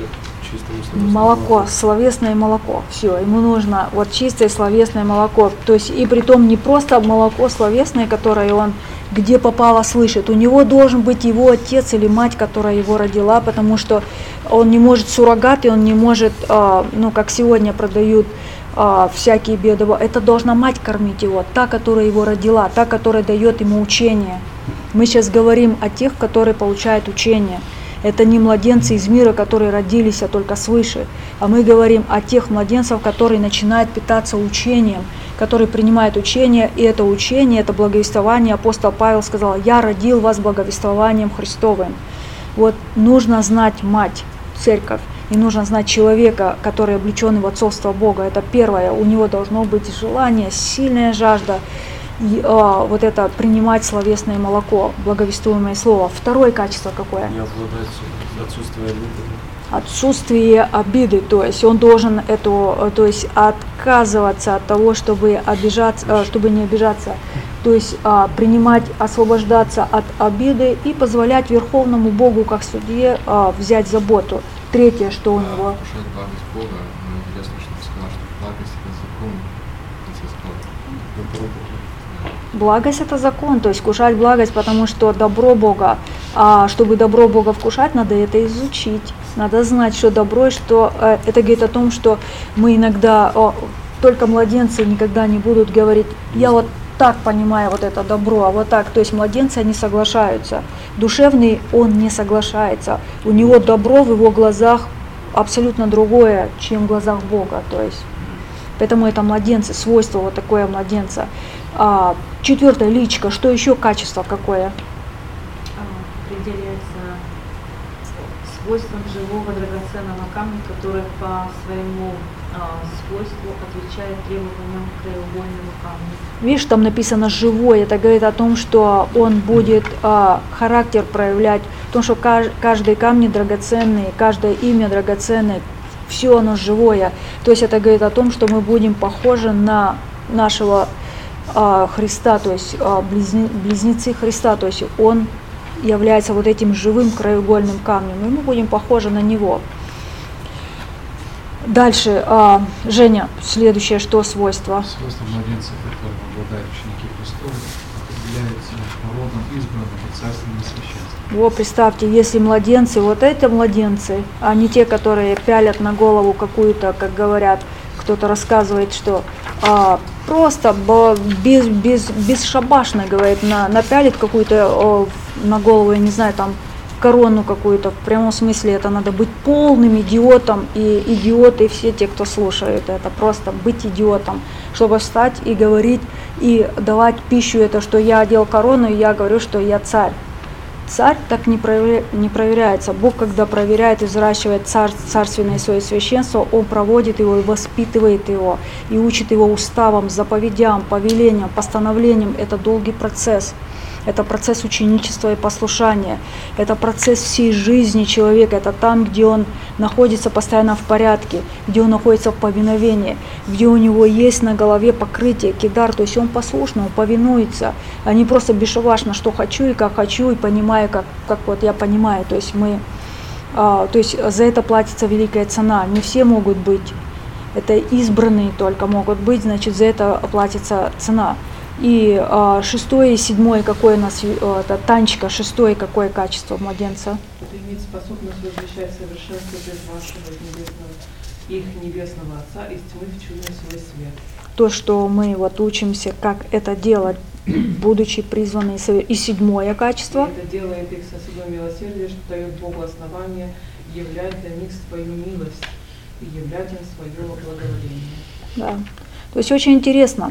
Молоко, словесное молоко. Все, ему нужно вот чистое словесное молоко. То есть и притом не просто молоко словесное, которое он где попало слышит. У него должен быть его отец или мать, которая его родила, потому что он не может суррогат, и он не может, а, ну как сегодня продают, А, всякие беды. Это должна мать кормить его, та, которая его родила, та, которая дает ему учение. Мы сейчас говорим о тех, которые получают учение. Это не младенцы из мира, которые родились, а только свыше. А мы говорим о тех младенцах, которые начинают питаться учением, которые принимают учение, и это учение, это благовествование. Апостол Павел сказал, я родил вас благовествованием Христовым. Вот нужно знать мать, церковь. И нужно знать человека, который облечен в отцовство Бога. Это первое. У него должно быть желание, сильная жажда, и, а, вот это принимать словесное молоко, благовествуемое слово. Второе качество какое? Не обладать отсутствием обиды. Отсутствие обиды. То есть он должен эту, то есть отказываться от того, чтобы обижаться, чтобы не обижаться. То есть а, принимать, освобождаться от обиды и позволять Верховному Богу, как судье, а, взять заботу. Третье, что у него? Кушать благость Бога, но интересно, что ты сказал, что благость это закон. Благость это закон, то есть кушать благость, потому что добро Бога. А чтобы добро Бога вкушать, надо это изучить. Надо знать, что добро, и что э, это говорит о том, что мы иногда, о, только младенцы никогда не будут говорить, я вот так понимаю вот это добро, а вот так. То есть младенцы, они соглашаются. Душевный, он не соглашается. У него добро в его глазах абсолютно другое, чем в глазах Бога. То есть, поэтому это младенцы, свойство вот такое младенца. А, Четвертое, личка. Что еще качество какое? Определяется свойством живого драгоценного камня, который по своему а, свойству отвечает требованиям к краеугольному камню. Видишь, там написано «живой». Это говорит о том, что он будет а, характер проявлять, потому что кажд, каждый камень драгоценный, каждое имя драгоценное, все оно живое. То есть это говорит о том, что мы будем похожи на нашего а, Христа, то есть а, близни, близнецы Христа, то есть он является вот этим живым краеугольным камнем, и мы будем похожи на него. Дальше, а, Женя, следующее, что свойство? Свойство младенцев, которым обладают ученики Христовы, определяется народом избранным и царственным священством. Вот представьте, если младенцы, вот это младенцы, а не те, которые пялят на голову какую-то, как говорят, кто-то рассказывает, что а, просто без, без, бесшабашно, говорит, на, напялит какую-то на голову, я не знаю, там, корону какую-то, в прямом смысле это надо быть полным идиотом, и идиоты все те, кто слушают это, просто быть идиотом, чтобы встать и говорить, и давать пищу, это, что я одел корону, и я говорю, что я царь. Царь так не, проверя... не проверяется. Бог, когда проверяет и взращивает царь... царственное свое священство, Он проводит его и воспитывает его, и учит его уставам, заповедям, повелениям, постановлениям. Это долгий процесс. Это процесс ученичества и послушания. Это процесс всей жизни человека. Это там, где он находится постоянно в порядке, где он находится в повиновении, где у него есть на голове покрытие, кидар. То есть он послушно, он повинуется, а не просто бесшабашно, что хочу и как хочу, и понимаю, как, как вот я понимаю. То есть, мы, а, то есть за это платится великая цена. Не все могут быть. Это избранные только могут быть, значит, за это платится цена. И а, шестое и седьмое, какое у нас, а, это Танечка, шестое, какое качество младенца? Это иметь способность возвещать совершенство без вашего небесного, их небесного Отца из тьмы в чудный свой свет. То, что мы вот учимся, как это делать, будучи призваны. И седьмое качество. И это делает их с особым милосердием, что дает Богу основание являть для них свою милость и являть им свое благоволение. Да. То есть очень интересно.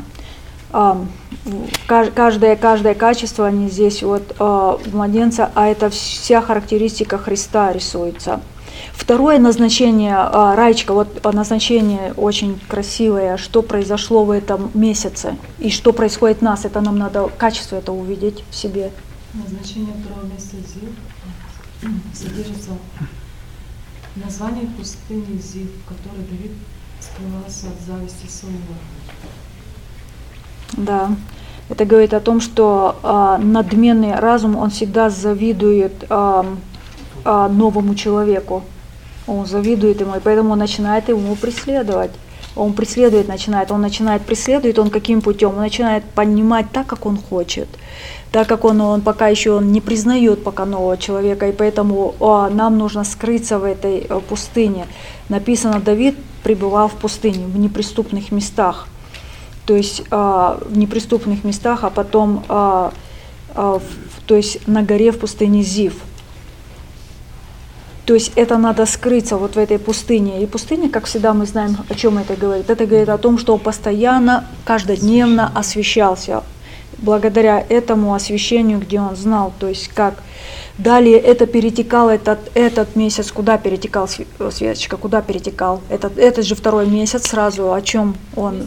Каждое, каждое качество, они здесь вот младенца, а это вся характеристика Христа рисуется. Второе назначение, Раечка, вот назначение очень красивое, что произошло в этом месяце и что происходит в нас, это нам надо качество это увидеть в себе. Назначение второго месяца Зив содержится в названии пустыни Зив, в которой Давид скрывался от зависти Саула. Да, это говорит о том, что а, надменный разум, он всегда завидует а, а, новому человеку. Он завидует ему, и поэтому он начинает ему преследовать. Он преследует, начинает, он начинает преследовать, он каким путем? Он начинает понимать так, как он хочет, так как он, он пока еще он не признает пока нового человека, и поэтому а, нам нужно скрыться в этой а, пустыне. Написано, Давид пребывал в пустыне, в неприступных местах. То есть а, в неприступных местах, а потом а, а, в, то есть на горе в пустыне Зив. То есть это надо скрыться вот в этой пустыне. И пустыня, как всегда мы знаем, о чем это говорит. Это говорит о том, что он постоянно, каждодневно освещался. Благодаря этому освещению, где он знал, то есть как. Далее это перетекал, этот, этот месяц, куда перетекал, Светочка, куда перетекал? Этот, этот же второй месяц сразу, о чем он...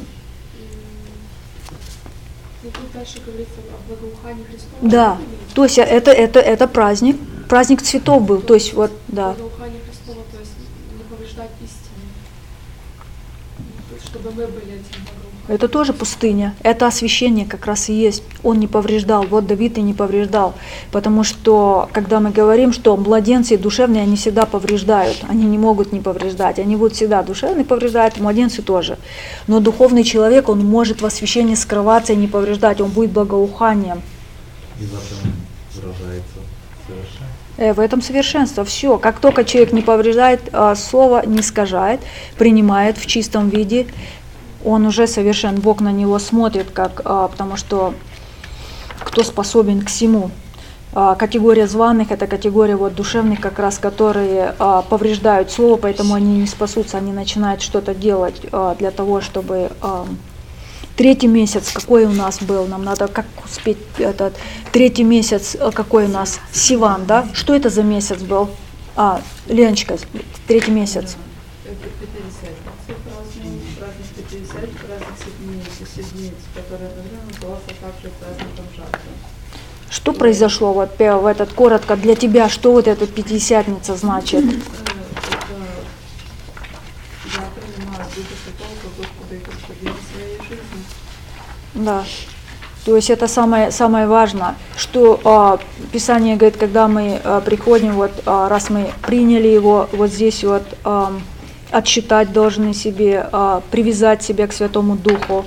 Дальше говорится о благоухании Христова. Да, то есть это, это, это праздник, праздник цветов был, то есть вот, да. Благоухание Христова, то есть не повреждать истине, чтобы мы были этим благоуханием. Это тоже пустыня, это освящение как раз и есть, он не повреждал, вот Давид и не повреждал, потому что, когда мы говорим, что младенцы душевные, они всегда повреждают, они не могут не повреждать, они будут всегда душевные повреждать, младенцы тоже, но духовный человек, он может в освящении скрываться и не повреждать, он будет благоуханием. И в этом выражается совершенство. Э, в этом совершенство, все, как только человек не повреждает, а, слово не искажает, принимает в чистом виде, он уже совершен, Бог на него смотрит, как, а, потому что кто способен к всему. А, категория званых – это категория вот, душевных, как раз, которые а, повреждают слово, поэтому они не спасутся, они начинают что-то делать а, для того, чтобы а, Третий месяц какой у нас был? Нам надо как успеть этот третий месяц какой у нас? Сиван, да? Что это за месяц был? А, Леночка, третий месяц. Это Пятидесятница, праздник, праздник Пятидесятницы, праздник Седмицы, Седмиц, который назывался также праздником жатвы. Что произошло вот в этот коротко для тебя? Что вот эта Пятидесятница значит? Это я принимаю Духа Святого как Господа и Господина своей жизни. Да. То есть это самое, самое важное, что а, Писание говорит, когда мы а, приходим, вот а, раз мы приняли его, вот здесь вот а, отсчитать должны себе, а, привязать себя к Святому Духу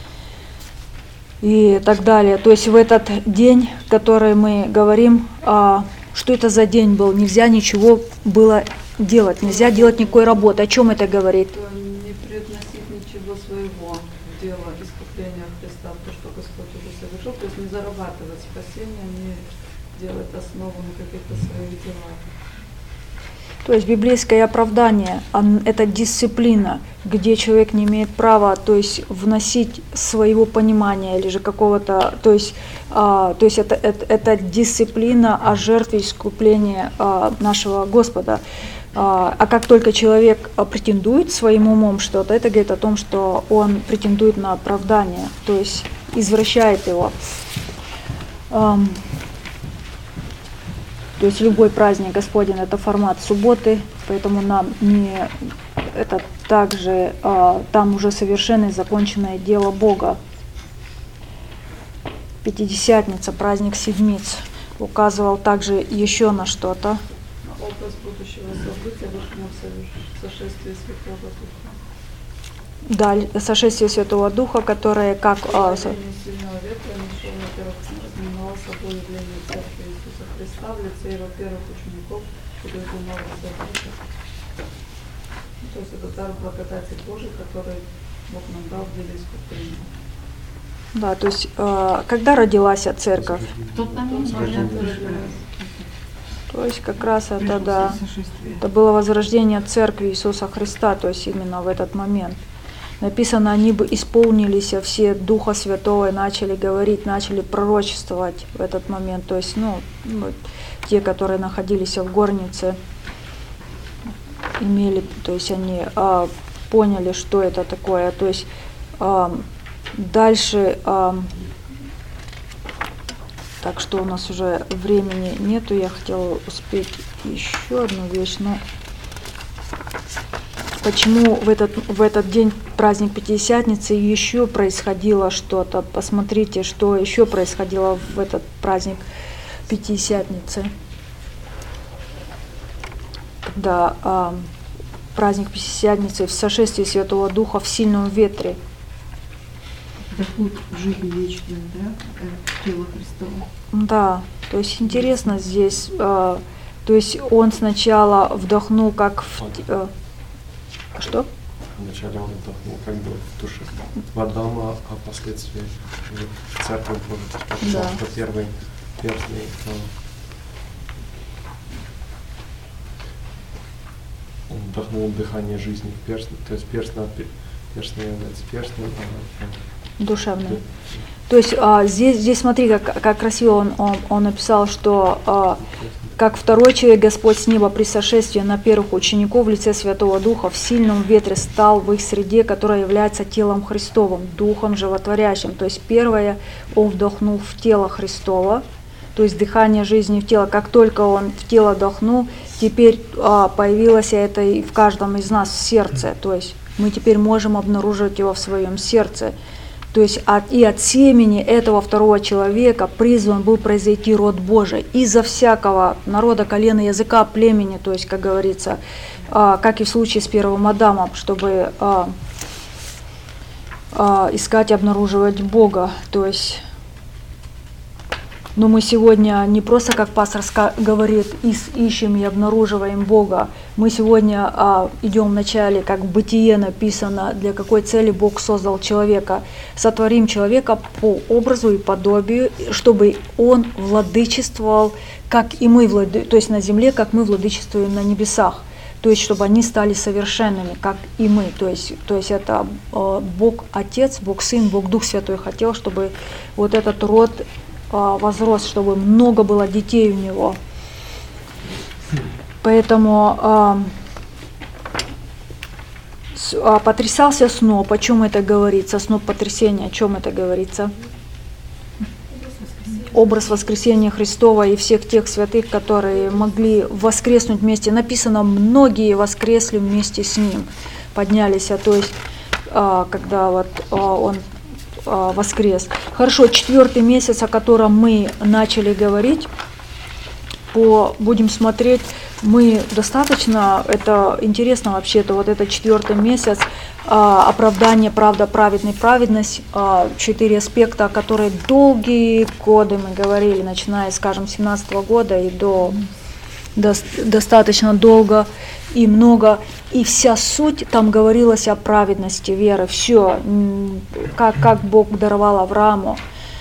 и так далее. То есть в этот день, который мы говорим, а, что это за день был, нельзя ничего было делать, нельзя делать никакой работы. О чем это говорит? Не предносить ничего своего в дело искупления Христа, то, что Господь уже совершил, то есть не зарабатывать спасение, не делать основу на каких-то своих делах. То есть библейское оправдание – это дисциплина, где человек не имеет права, то есть вносить своего понимания или же какого-то, то есть, а, то есть это, это, это дисциплина о жертве искупления а, нашего Господа. А, а как только человек претендует своим умом что-то, это говорит о том, что он претендует на оправдание, то есть извращает его. Um, То есть любой праздник Господень – это формат субботы, поэтому нам не это также а, там уже совершенное законченное дело Бога. Пятидесятница, праздник Седмиц, указывал также еще на что-то. Образ будущего события вышел в сошествие Святого Духа. Да, сошествие Святого Духа, которое как… А, со... сильного ветра несшел, во-первых, знаменовал собой явление Церкви Иисуса Христа в лице его первых учеников, которые был Новый Завет. То есть это дар благодати Божией, который Бог нам дал в деле искупления. Да, то есть э, когда родилась церковь? Тот момент, То есть как раз это, да, это было возрождение Церкви Иисуса Христа, то есть именно в этот момент. Написано, они бы исполнились все Духа Святого и начали говорить, начали пророчествовать в этот момент. То есть, ну, вот, те, которые находились в горнице, имели, то есть они а, поняли, что это такое. То есть а, дальше, а, так что у нас уже времени нету, я хотела успеть еще одну вещь, но почему в этот, в этот день, праздник Пятидесятницы, еще происходило что-то. Посмотрите, что еще происходило в этот праздник Пятидесятницы. Когда а, праздник Пятидесятницы в сошествии Святого Духа в сильном ветре. Доход в жизнь вечную, да? Тело Христово. Да, то есть интересно здесь, а, то есть он сначала вдохнул как в… А, что? Вначале он вдохнул как бы в душе в Адама, а впоследствии в церковь Божию, да. Что первый перстный, он вдохнул дыхание жизни в перстень, то есть перстень, перстень является перстнем, а душевный. То есть а, здесь, здесь смотри, как, как красиво он, он, он написал, что а, как второй человек Господь с неба при сошествии на первых учеников в лице Святого Духа в сильном ветре стал в их среде, которая является телом Христовым, Духом животворящим. То есть первое, он вдохнул в тело Христова, то есть дыхание жизни в тело. Как только он в тело вдохнул, теперь а, появилось это и в каждом из нас в сердце. То есть мы теперь можем обнаружить его в своем сердце. То есть от, и от семени этого второго человека призван был произойти род Божий из-за всякого народа, колена, языка, племени, то есть, как говорится, а, как и в случае с первым Адамом, чтобы а, а, искать и обнаруживать Бога. То есть, но мы сегодня не просто, как пастор говорит, ищем и обнаруживаем Бога. Мы сегодня а, идем вначале, как в Бытие написано, для какой цели Бог создал человека. Сотворим человека по образу и подобию, чтобы он владычествовал, как и мы, влады... то есть на земле, как мы владычествуем на небесах. То то есть чтобы они стали совершенными, как и мы. То есть, то есть это э, Бог Отец, Бог Сын, Бог Дух Святой хотел, чтобы вот этот род э, возрос, чтобы много было детей у него. Поэтому э, с, э, потрясался сноп. О чем это говорится? Сноп потрясения, о чем это говорится? Образ воскресения Христова и всех тех святых, которые могли воскреснуть вместе. Написано, многие воскресли вместе с Ним, поднялись, а то есть, а, когда вот а, Он а, воскрес. Хорошо, четвертый месяц, о котором мы начали говорить, по, будем смотреть, мы достаточно, это интересно вообще-то, вот этот четвертый месяц, а, оправдание, правда, праведный, праведность, а, четыре аспекта, которые долгие годы мы говорили, начиная, скажем, с семнадцатого года и до, до достаточно долго и много, и вся суть там говорилась о праведности веры, все, как, как Бог даровал Аврааму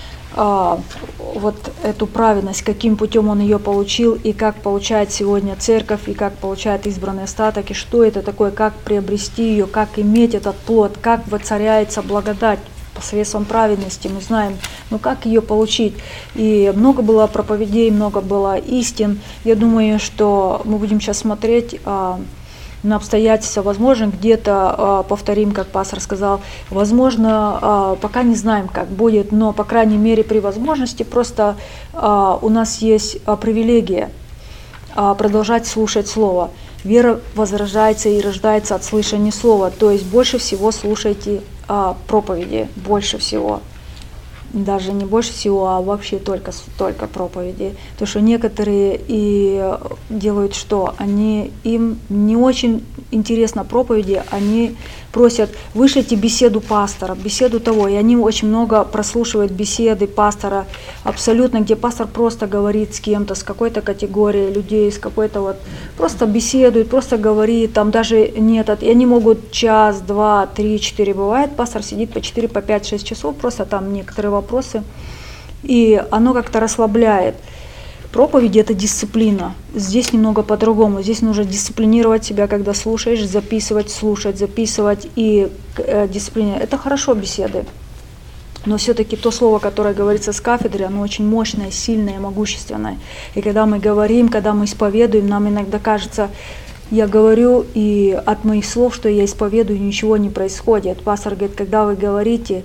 а, вот эту праведность, каким путем он ее получил, и как получает сегодня церковь, и как получает избранный остаток, и что это такое, как приобрести ее, как иметь этот плод, как воцаряется благодать посредством праведности, мы знаем, но как ее получить. И много было проповедей, много было истин. Я думаю, что мы будем сейчас смотреть а, на обстоятельства, возможно, где-то а, повторим, как пастор сказал, возможно, а, пока не знаем, как будет, но, по крайней мере, при возможности просто а, у нас есть а, привилегия а, продолжать слушать Слово. Вера возрождается и рождается от слышания Слова, то есть больше всего слушайте а, проповеди, больше всего. Даже не больше всего, а вообще только, только проповеди. Потому что некоторые и делают что? Они, им не очень интересно проповеди, они просят, вышлите беседу пастора, беседу того, и они очень много прослушивают беседы пастора, абсолютно, где пастор просто говорит с кем-то, с какой-то категорией людей, с какой-то вот, просто беседует, просто говорит, там даже нет, и они могут час, два, три, четыре, бывает, пастор сидит по четыре, по пять, шесть часов, просто там некоторые вопросы, и оно как-то расслабляет. Проповедь – это дисциплина. Здесь немного по-другому. Здесь нужно дисциплинировать себя, когда слушаешь, записывать, слушать, записывать и э, дисциплинировать. Это хорошо беседы. Но все-таки то слово, которое говорится с кафедры, оно очень мощное, сильное, могущественное. И когда мы говорим, когда мы исповедуем, нам иногда кажется, я говорю, и от моих слов, что я исповедую, ничего не происходит. Пастор говорит, когда вы говорите,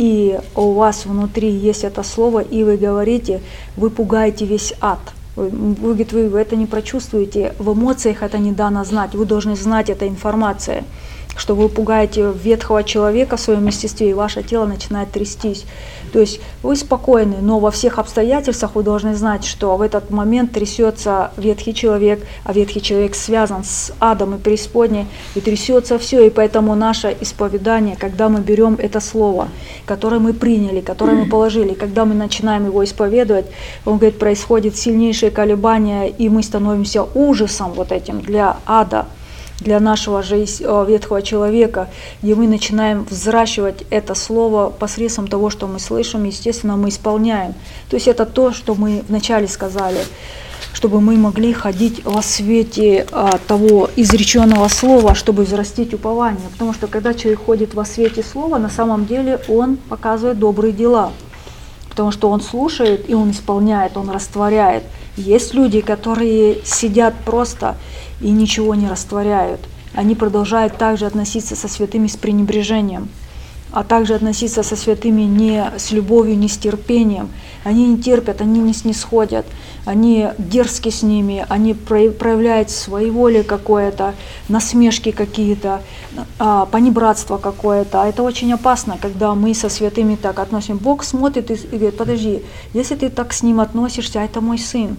и у вас внутри есть это слово, и вы говорите, вы пугаете весь ад. Вы, вы, говорит, вы это не прочувствуете, в эмоциях это не дано знать, вы должны знать эту информацию, что вы пугаете ветхого человека в своем естестве, и ваше тело начинает трястись. То есть вы спокойны, но во всех обстоятельствах вы должны знать, что в этот момент трясется ветхий человек, а ветхий человек связан с адом и преисподней, и трясется все. И поэтому наше исповедание, когда мы берем это слово, которое мы приняли, которое мы положили, когда мы начинаем его исповедовать, он говорит, происходит сильнейшее колебание, и мы становимся ужасом вот этим для ада, для нашего же ветхого человека, где мы начинаем взращивать это слово посредством того, что мы слышим, естественно, мы исполняем. То есть это то, что мы вначале сказали, чтобы мы могли ходить во свете а, того изреченного слова, чтобы взрастить упование. Потому что когда человек ходит во свете слова, на самом деле он показывает добрые дела. Потому что он слушает и он исполняет, он растворяет. Есть люди, которые сидят просто и ничего не растворяют. Они продолжают также относиться со святыми с пренебрежением, а также относиться со святыми не с любовью, не с терпением. Они не терпят, они не снисходят, они дерзки с ними, они проявляют своеволие какое-то, насмешки какие-то, понебратство какое-то. Это очень опасно, когда мы со святыми так относимся. Бог смотрит и говорит, подожди, если ты так с ним относишься, это мой сын,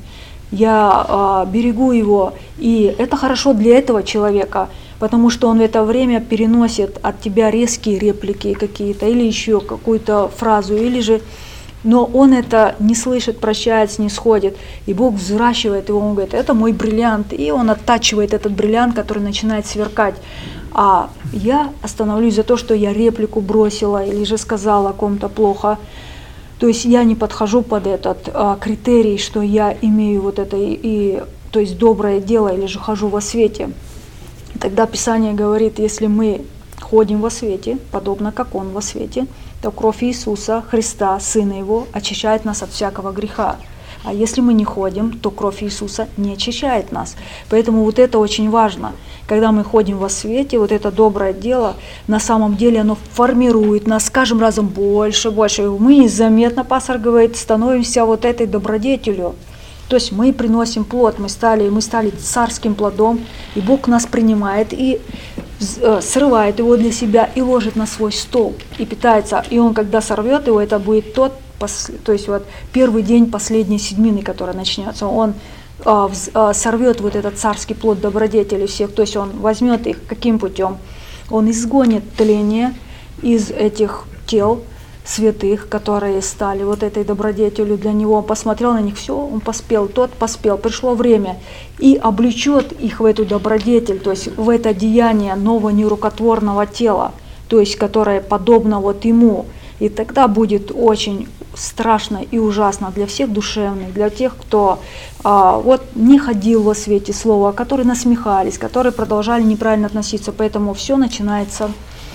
я а, берегу его, и это хорошо для этого человека, потому что он в это время переносит от тебя резкие реплики какие-то, или еще какую-то фразу, или же, но он это не слышит, прощает, снисходит, и Бог взращивает его, он говорит, это мой бриллиант, и он оттачивает этот бриллиант, который начинает сверкать. А я остановлюсь за то, что я реплику бросила, или же сказала о ком-то плохо. То есть я не подхожу под этот а, критерий, что я имею вот это, и, и, то есть доброе дело, или же хожу во свете. Тогда Писание говорит, если мы ходим во свете, подобно как Он во свете, то кровь Иисуса Христа, Сына Его, очищает нас от всякого греха. А если мы не ходим, то кровь Иисуса не очищает нас. Поэтому вот это очень важно. Когда мы ходим во свете, вот это доброе дело, на самом деле оно формирует нас с каждым разом больше, больше. И мы незаметно, пастор говорит, становимся вот этой добродетелью. То есть мы приносим плод, мы стали, мы стали царским плодом, и Бог нас принимает и срывает его для себя и ложит на свой стол, и питается. И Он, когда сорвет его, это будет тот, то есть вот первый день последней седьмины, которая начнется, Он а, а, сорвет вот этот царский плод добродетели всех, то есть Он возьмет их. Каким путем? Он изгонит тление из этих тел святых, которые стали вот этой добродетелью для Него. Он посмотрел на них, все, он поспел, тот поспел, пришло время, и облечет их в эту добродетель, то есть в это деяние нового нерукотворного тела, то есть которое подобно вот Ему. И тогда будет очень страшно и ужасно для всех душевных, для тех, кто а, вот не ходил во свете слова, которые насмехались, которые продолжали неправильно относиться. Поэтому все начинается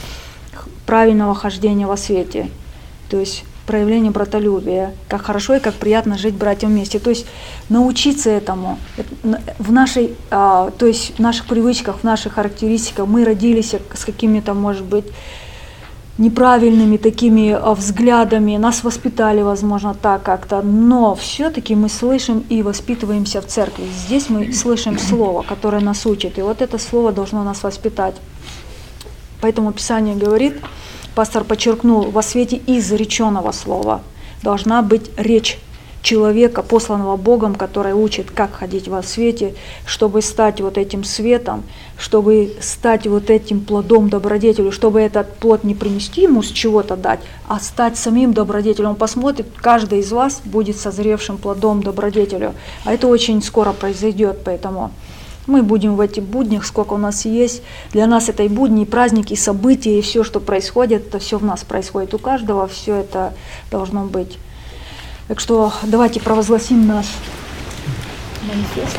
с правильного хождения во свете. То есть проявление братолюбия, как хорошо и как приятно жить братьям вместе. То есть научиться этому в нашей, а, то есть в наших привычках, в наших характеристиках. Мы родились с какими-то, может быть, неправильными такими взглядами, нас воспитали, возможно, так как-то, но все-таки мы слышим и воспитываемся в церкви. Здесь мы слышим слово, которое нас учит, и вот это слово должно нас воспитать. Поэтому Писание говорит, пастор подчеркнул, во свете изреченного слова должна быть речь человека, посланного Богом, который учит, как ходить во свете, чтобы стать вот этим светом, чтобы стать вот этим плодом добродетелю, чтобы этот плод не принести ему с чего-то дать, а стать самим добродетелем. Он посмотрит, каждый из вас будет созревшим плодом добродетелю. А это очень скоро произойдет, поэтому мы будем в этих буднях, сколько у нас есть. Для нас это и будни, и праздники, и события, и все, что происходит, это все в нас происходит. У каждого все это должно быть. Так что давайте провозгласим наш манифест.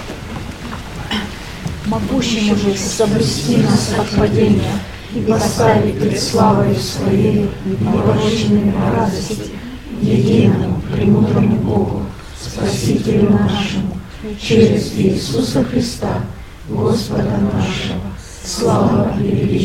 Могущему же соблюсти нас от падения и поставить пред славою Своей непорочными радости, единому, премудрому Богу, Спасителю нашему, через Иисуса Христа, Господа нашего, слава и величие